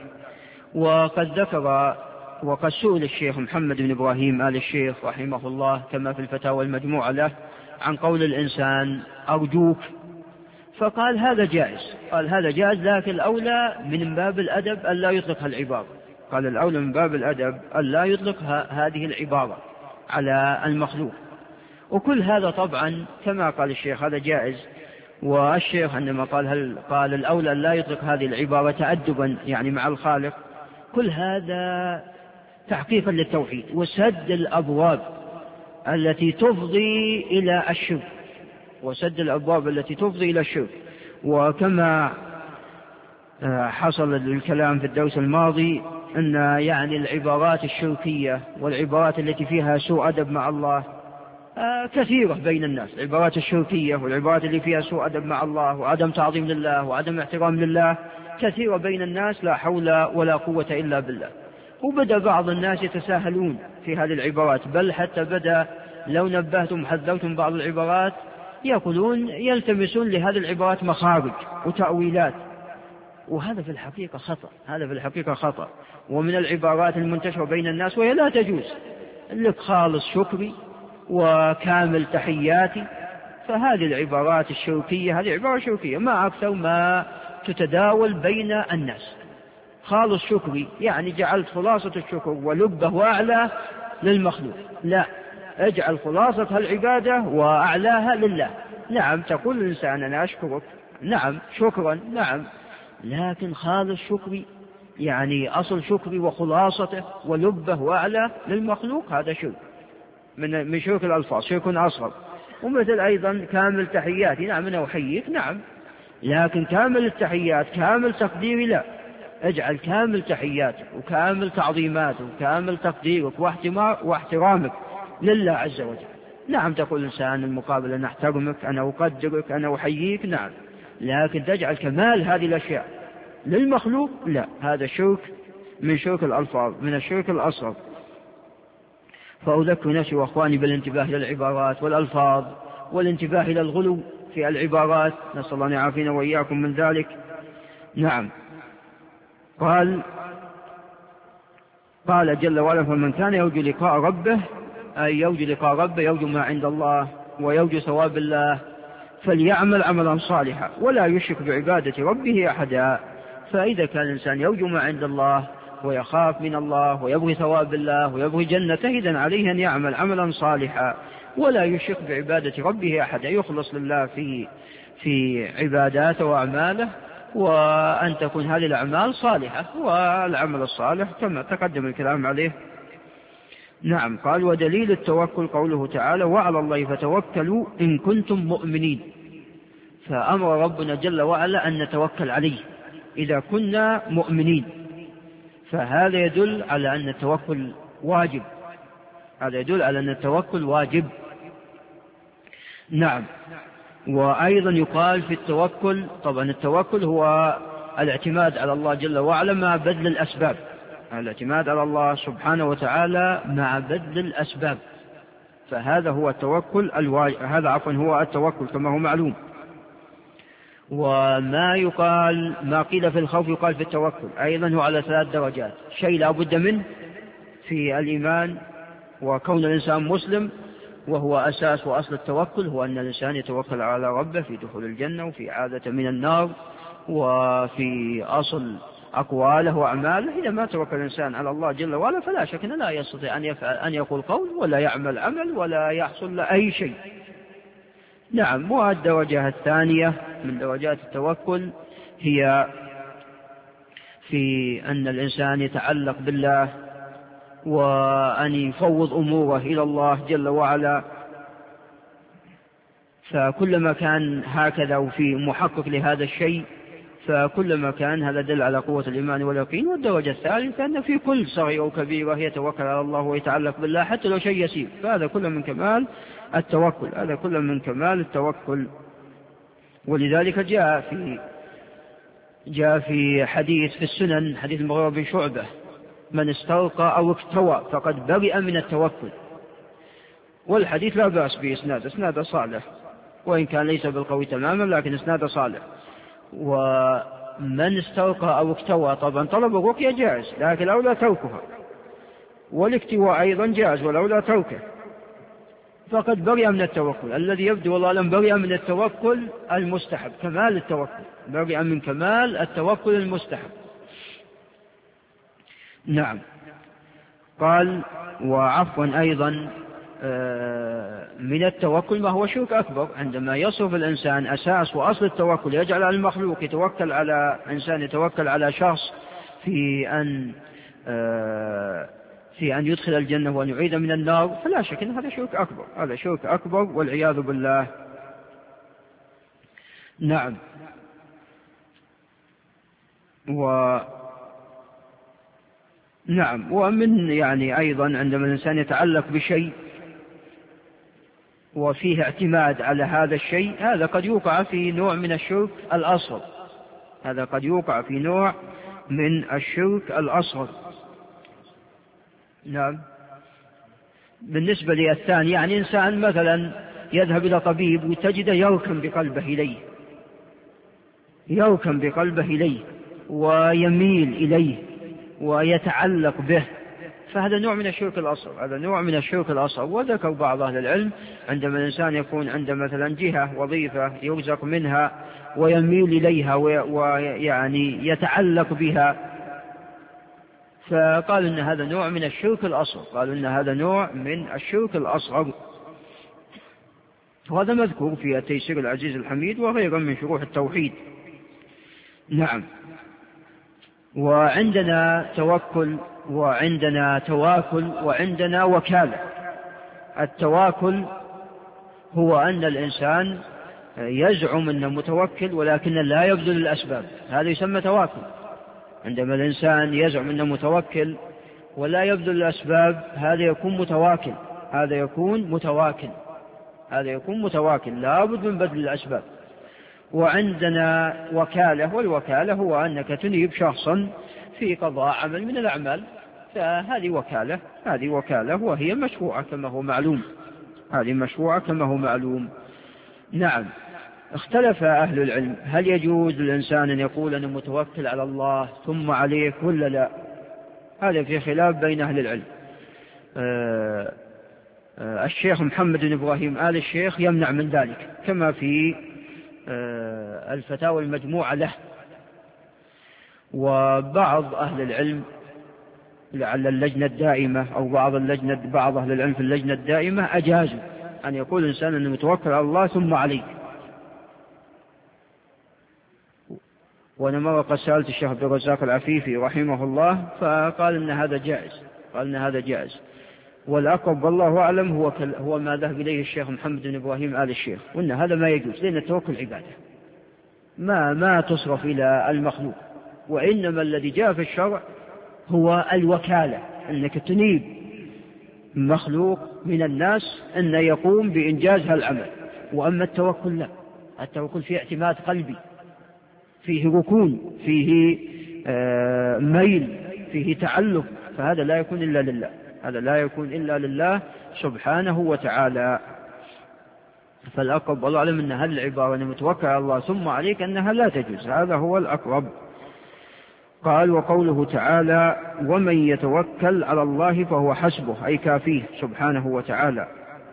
وقد سئل الشيخ محمد بن إبراهيم آل الشيخ رحمه الله كما في الفتاوى المجموعة له عن قول الإنسان أرجوك، فقال هذا جائز، قال هذا جائز، لكن الأولى من باب الأدب أن لا يطلق العبارة، قال الأولى من باب الأدب أن لا يطلق هذه العبارة على المخلوق. وكل هذا طبعا كما قال الشيخ هذا جائز، والشيخ عندما قال الأولى أن لا يطلق هذه العبارة تأدبا يعني مع الخالق، كل هذا تحقيقا للتوحيد وسد الأبواب التي تفضي إلى الشرك وكما حصل الكلام في الدرس الماضي أن يعني العبارات الشركية والعبارات التي فيها سوء أدب مع الله كثيرة بين الناس، العبارات الشركية والعبارات اللي فيها سوء أدب مع الله وعدم تعظيم لله وعدم احترام لله كثيرة بين الناس، لا حول ولا قوة إلا بالله. وبدأ بعض الناس يتساهلون في هذه العبارات، بل حتى بدأ لو نبهتم وحذرتم بعض العبارات يقولون يلتمسون لهذه العبارات مخارج وتأويلات، وهذا في الحقيقة خطأ، ومن العبارات المنتشرة بين الناس وهي لا تجوز، لك خالص شكري وكامل تحياتي، فهذه العبارات الشركية هذه عبارة شركية ما أكثر ما تتداول بين الناس. خالص شكري يعني جعلت خلاصة الشكر ولبه وأعلى للمخلوق، لا، اجعل خلاصة العبادة وأعلاها لله. نعم تقول الإنسان أنا أشكرك، نعم شكرا، نعم، لكن خالص شكري يعني أصل شكري وخلاصته ولبه وأعلى للمخلوق، هذا شرك من شرك الألفاظ، شرك أصغر. ومثل أيضا كامل تحياتي، نعم أنا أحييك، نعم، لكن كامل التحيات كامل تقديري لا، اجعل كامل تحياتك وكامل تعظيماتك وكامل تقديرك واحترامك لله عز وجل. نعم تقول الإنسان المقابل أنا أحترمك أنا أقدرك أنا أحييك، نعم، لكن تجعل كمال هذه الأشياء للمخلوق لا، هذا شرك من شرك الألفاظ، من الشرك الأصغر. فأذكر نفسي وأخواني بالانتباه إلى العبارات والألفاظ والانتباه إلى الغلو في العبارات، نسأل الله أن يعافينا وإياكم من ذلك. نعم. قال جل وعلا فمن كان يرجو لقاء ربه، أي يرجو لقاء ربه يرجو ما عند الله ويرجو ثواب الله، فليعمل عملا صالحا ولا يشرك بعبادة ربه أحدا. فإذا كان الإنسان يرجو ما عند الله ويخاف من الله ويبغي ثواب الله ويبغي جنته، إذن عليه أن يعمل عملا صالحا ولا يشرك بعبادة ربه أحدا، يخلص لله في عباداته وأعماله، وأن تكون هذه الأعمال صالحة، والعمل الصالح كما تقدم الكلام عليه. نعم. قال ودليل التوكل قوله تعالى وعلى الله فتوكلوا إن كنتم مؤمنين، فأمر ربنا جل وعلا أن نتوكل عليه إذا كنا مؤمنين، فهذا يدل على أن التوكل واجب، هذا يدل على أن التوكل واجب. نعم. وأيضا يقال في التوكل، طبعا التوكل هو الاعتماد على الله جل وعلا مع بذل الأسباب، الاعتماد على الله سبحانه وتعالى مع بذل الأسباب، فهذا هو التوكل هذا هو التوكل كما هو معلوم. وما يقال ما قيل في الخوف يقال في التوكل أيضا هو على 3 درجات، شيء لا بد منه في الإيمان وكون الإنسان مسلم، وهو أساس وأصل التوكل هو أن الإنسان يتوكل على ربه في دخول الجنة وفي عادة من النار وفي أصل أقواله وأعماله. إذا ما توكل الإنسان على الله جل وعلا فلا شك أنه لا يستطيع أن يقول قول ولا يعمل عمل ولا يحصل له أي شيء. نعم. والدرجة الثانية من درجات التوكل هي في أن الإنسان يتعلق بالله وأن يفوض أموره إلى الله جل وعلا، فكلما كان هكذا وفي محقق لهذا الشيء فكلما كان هذا دل على قوة الإيمان واليقين. والدرجة الثالثة أن في كل صغيرة وكبيرة يتوكل على الله ويتعلق بالله حتى لو شيء يسير، فهذا كله من كمال التوكل، هذا كله من كمال التوكل. ولذلك جاء في حديث في السنن حديث المغيرة بن شعبة من استرقى أو اكتوى فقد برئ من التوكل، والحديث لا بأس به، اسناد صالح وإن كان ليس بالقوي تماما لكن اسناد صالح. ومن استرقى أو اكتوى طبعا طلب الرقية جائز لكن أولى تركها، والاكتواء أيضا جائز ولولا تركه، فقد برئ من التوكل. الذي يبدو والله لم برئ من التوكل المستحب، كمال التوكل، برئ من كمال التوكل المستحب. نعم. قال وعفوا أيضا من التوكل ما هو شرك أكبر، عندما يصرف الإنسان أساس وأصل التوكل يجعل على المخلوق يتوكل على إنسان يتوكل على شخص في أن يدخل الجنة وأن يعيد من النار، فلا شك أن هذا شرك أكبر، هذا شرك أكبر والعياذ بالله. نعم. نعم. ومن أيضا عندما الإنسان يتعلق بشيء وفيه اعتماد على هذا الشيء هذا قد يوقع في نوع من الشرك الأصغر، هذا قد يوقع في نوع من الشرك الأصغر. نعم. بالنسبة للثاني إنسان مثلا يذهب إلى طبيب وتجد يركن بقلبه إليه ويميل إليه ويتعلق به، فهذا نوع من الشرك الأصغر، وذكر بعض أهل العلم عندما الإنسان يكون عند مثلا جهة وظيفة يرزق منها ويميل إليها يتعلق بها، فقالوا إن هذا نوع من الشرك الأصغر، وهذا مذكور في التيسير العزيز الحميد وغيره من شروح التوحيد. نعم. وعندنا توكل وعندنا تواكل وعندنا وكالة. التواكل هو أن الإنسان يزعم أنه متوكل ولكن لا يبذل الأسباب، هذا يسمى تواكل. عندما الإنسان يزعم أنه متوكل ولا يبذل الأسباب هذا يكون متواكل، هذا يكون متواكل لا بد من بذل الأسباب. وعندنا وكالة، والوكالة هو أنك تنيب شخصا في قضاء عمل من الأعمال، فهذه وكالة وهي مشروعة كما هو معلوم. نعم. اختلف أهل العلم هل يجوز للإنسان أن يقول أنه متوكل على الله ثم عليك ولا لا؟ هذا في خلاف بين أهل العلم. الشيخ محمد بن إبراهيم آل الشيخ يمنع من ذلك كما في الفتاوى المجموعة له. وبعض أهل العلم لعل اللجنة الدائمة أو بعض أهل العلم في اللجنة الدائمة أجازوا أن يقول الإنسان أنه متوكل على الله ثم عليه. وأنا مرة قد سألت الشيخ عبد الرزاق العفيفي رحمه الله فقال إن هذا جائز، والأقرب والله أعلم هو ما ذهب إليه الشيخ محمد بن إبراهيم آل الشيخ، وأن هذا ما يجوز، لأن التوكل عبادة ما تصرف إلى المخلوق، وإنما الذي جاء في الشرع هو الوكالة، أنك تنيب مخلوق من الناس أن يقوم بإنجاز هالعمل. وأما التوكل لا، التوكل فيه اعتماد قلبي، فيه ركون، فيه ميل، فيه تعلق، فهذا لا يكون إلا لله سبحانه وتعالى. فالأقرب والله أعلم أن هذه العبارة أن متوكل على الله ثم عليك أنها لا تجوز، هذا هو الأقرب. قال وقوله تعالى ومن يتوكل على الله فهو حسبه، أي كافيه سبحانه وتعالى.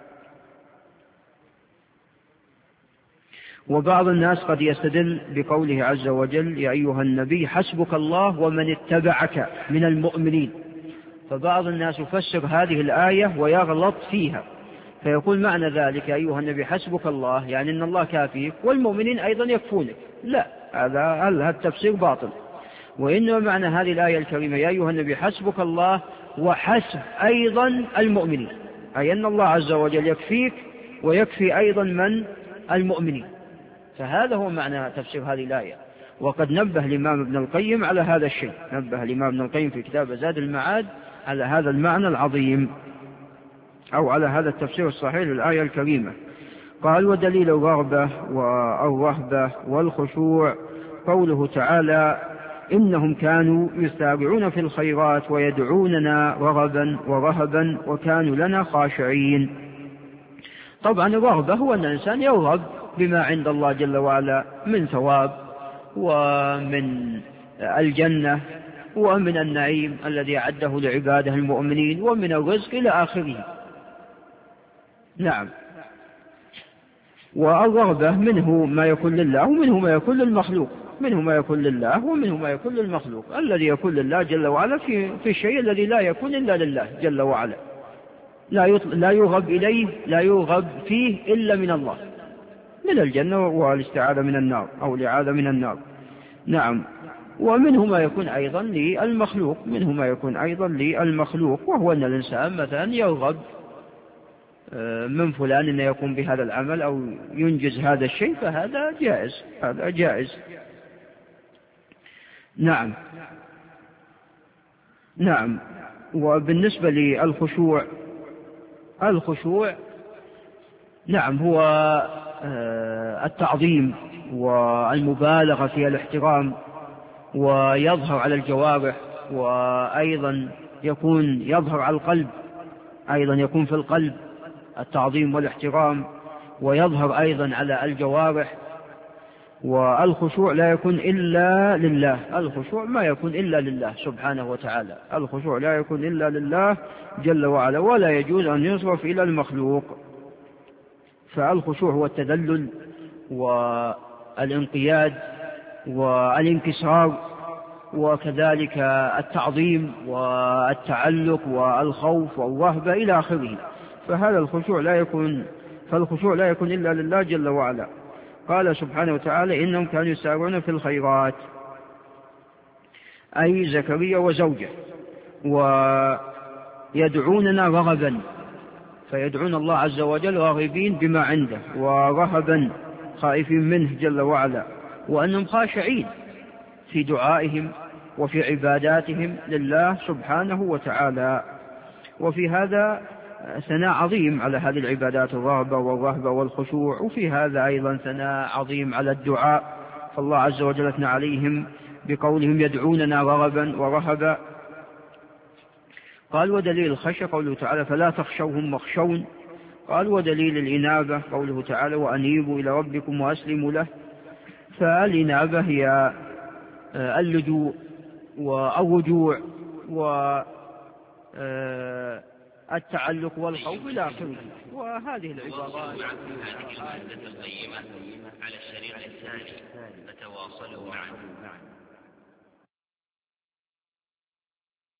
وبعض الناس قد يستدل بقوله عز وجل يا أيها النبي حسبك الله ومن اتبعك من المؤمنين، فبعض الناس يفسر هذه الآية ويغلط فيها فيقول معنى ذلك يا أيها النبي حسبك الله يعني أن الله كافيك والمؤمنين أيضا يكفونك. لا، هذا التفسير باطل، وإنما معنى هذه الآية الكريمة يا أيها النبي حسبك الله وحسب أيضا المؤمنين، أي أن الله عز وجل يكفيك ويكفي أيضا من المؤمنين. فهذا هو معنى تفسير هذه الآية. وقد نبه الإمام ابن القيم على هذا الشيء، نبه الإمام ابن القيم في كتاب زاد المعاد على هذا المعنى العظيم أو على هذا التفسير الصحيح للآية الكريمة. قال ودليل الرغبة والرهبة والخشوع قوله تعالى إنهم كانوا يسارعون في الخيرات ويدعوننا رغبا ورهبا وكانوا لنا خاشعين. طبعا الرغبة هو أن الإنسان يرغب بما عند الله جل وعلا من ثواب ومن الجنة ومن النعيم الذي أعده لعباده المؤمنين ومن الرزق إلى آخره. نعم. والرغبة منه ما يكون لله ومنه ما يكون للمخلوق، منه ما يكون لله ومنه ما يكون للمخلوق. الذي يكون لله جل وعلا في الشيء الذي لا يكون إلا لله جل وعلا، لا يرغب إليه، لا يرغب فيه إلا من الله، من الجنة والاستعاذة من النار أو الإعاذة من النار. نعم. ومنه ما يكون أيضا للمخلوق، وهو أن الإنسان مثلا يرغب من فلان أن يقوم بهذا العمل أو ينجز هذا الشيء، فهذا جائز. نعم. وبالنسبة للخشوع، الخشوع نعم هو التعظيم والمبالغة في الاحترام، ويظهر على الجوارح، وأيضا يظهر على القلب، أيضا يكون في القلب التعظيم والاحترام، ويظهر أيضا على الجوارح. والخشوع لا يكون إلا لله، الخشوع ما يكون إلا لله سبحانه وتعالى، الخشوع لا يكون إلا لله جل وعلا، ولا يجوز أن يصرف إلى المخلوق. فالخشوع هو التذلل والانقياد والانكسار، وكذلك التعظيم والتعلق والخوف والرهبة إلى آخره. فهذا الخشوع لا يكون إلا لله جل وعلا. قال سبحانه وتعالى إنهم كانوا يسارعون في الخيرات، أي زكريا وزوجه، ويدعوننا رغبا، فيدعون الله عز وجل راغبين بما عنده، ورهبا خائفين منه جل وعلا، وأنهم خاشعين في دعائهم وفي عباداتهم لله سبحانه وتعالى. وفي هذا ثناء عظيم على هذه العبادات، الرغبة والرهبة والخشوع، وفي هذا أيضا ثناء عظيم على الدعاء، فالله عز وجل أثنى عليهم بقولهم يدعوننا رغبا ورهبا. قال ودليل الخشية قوله تعالى فلا تخشوهم واخشون. قال ودليل الإنابة قوله تعالى وأنيبوا إلى ربكم وأسلموا له. فالإنابة هي اللجوء والرجوع والتعلق والخوف إلى آخره. وهذه العبارات هذه المادة القيمة على الشريط الثاني فتواصلوا معا.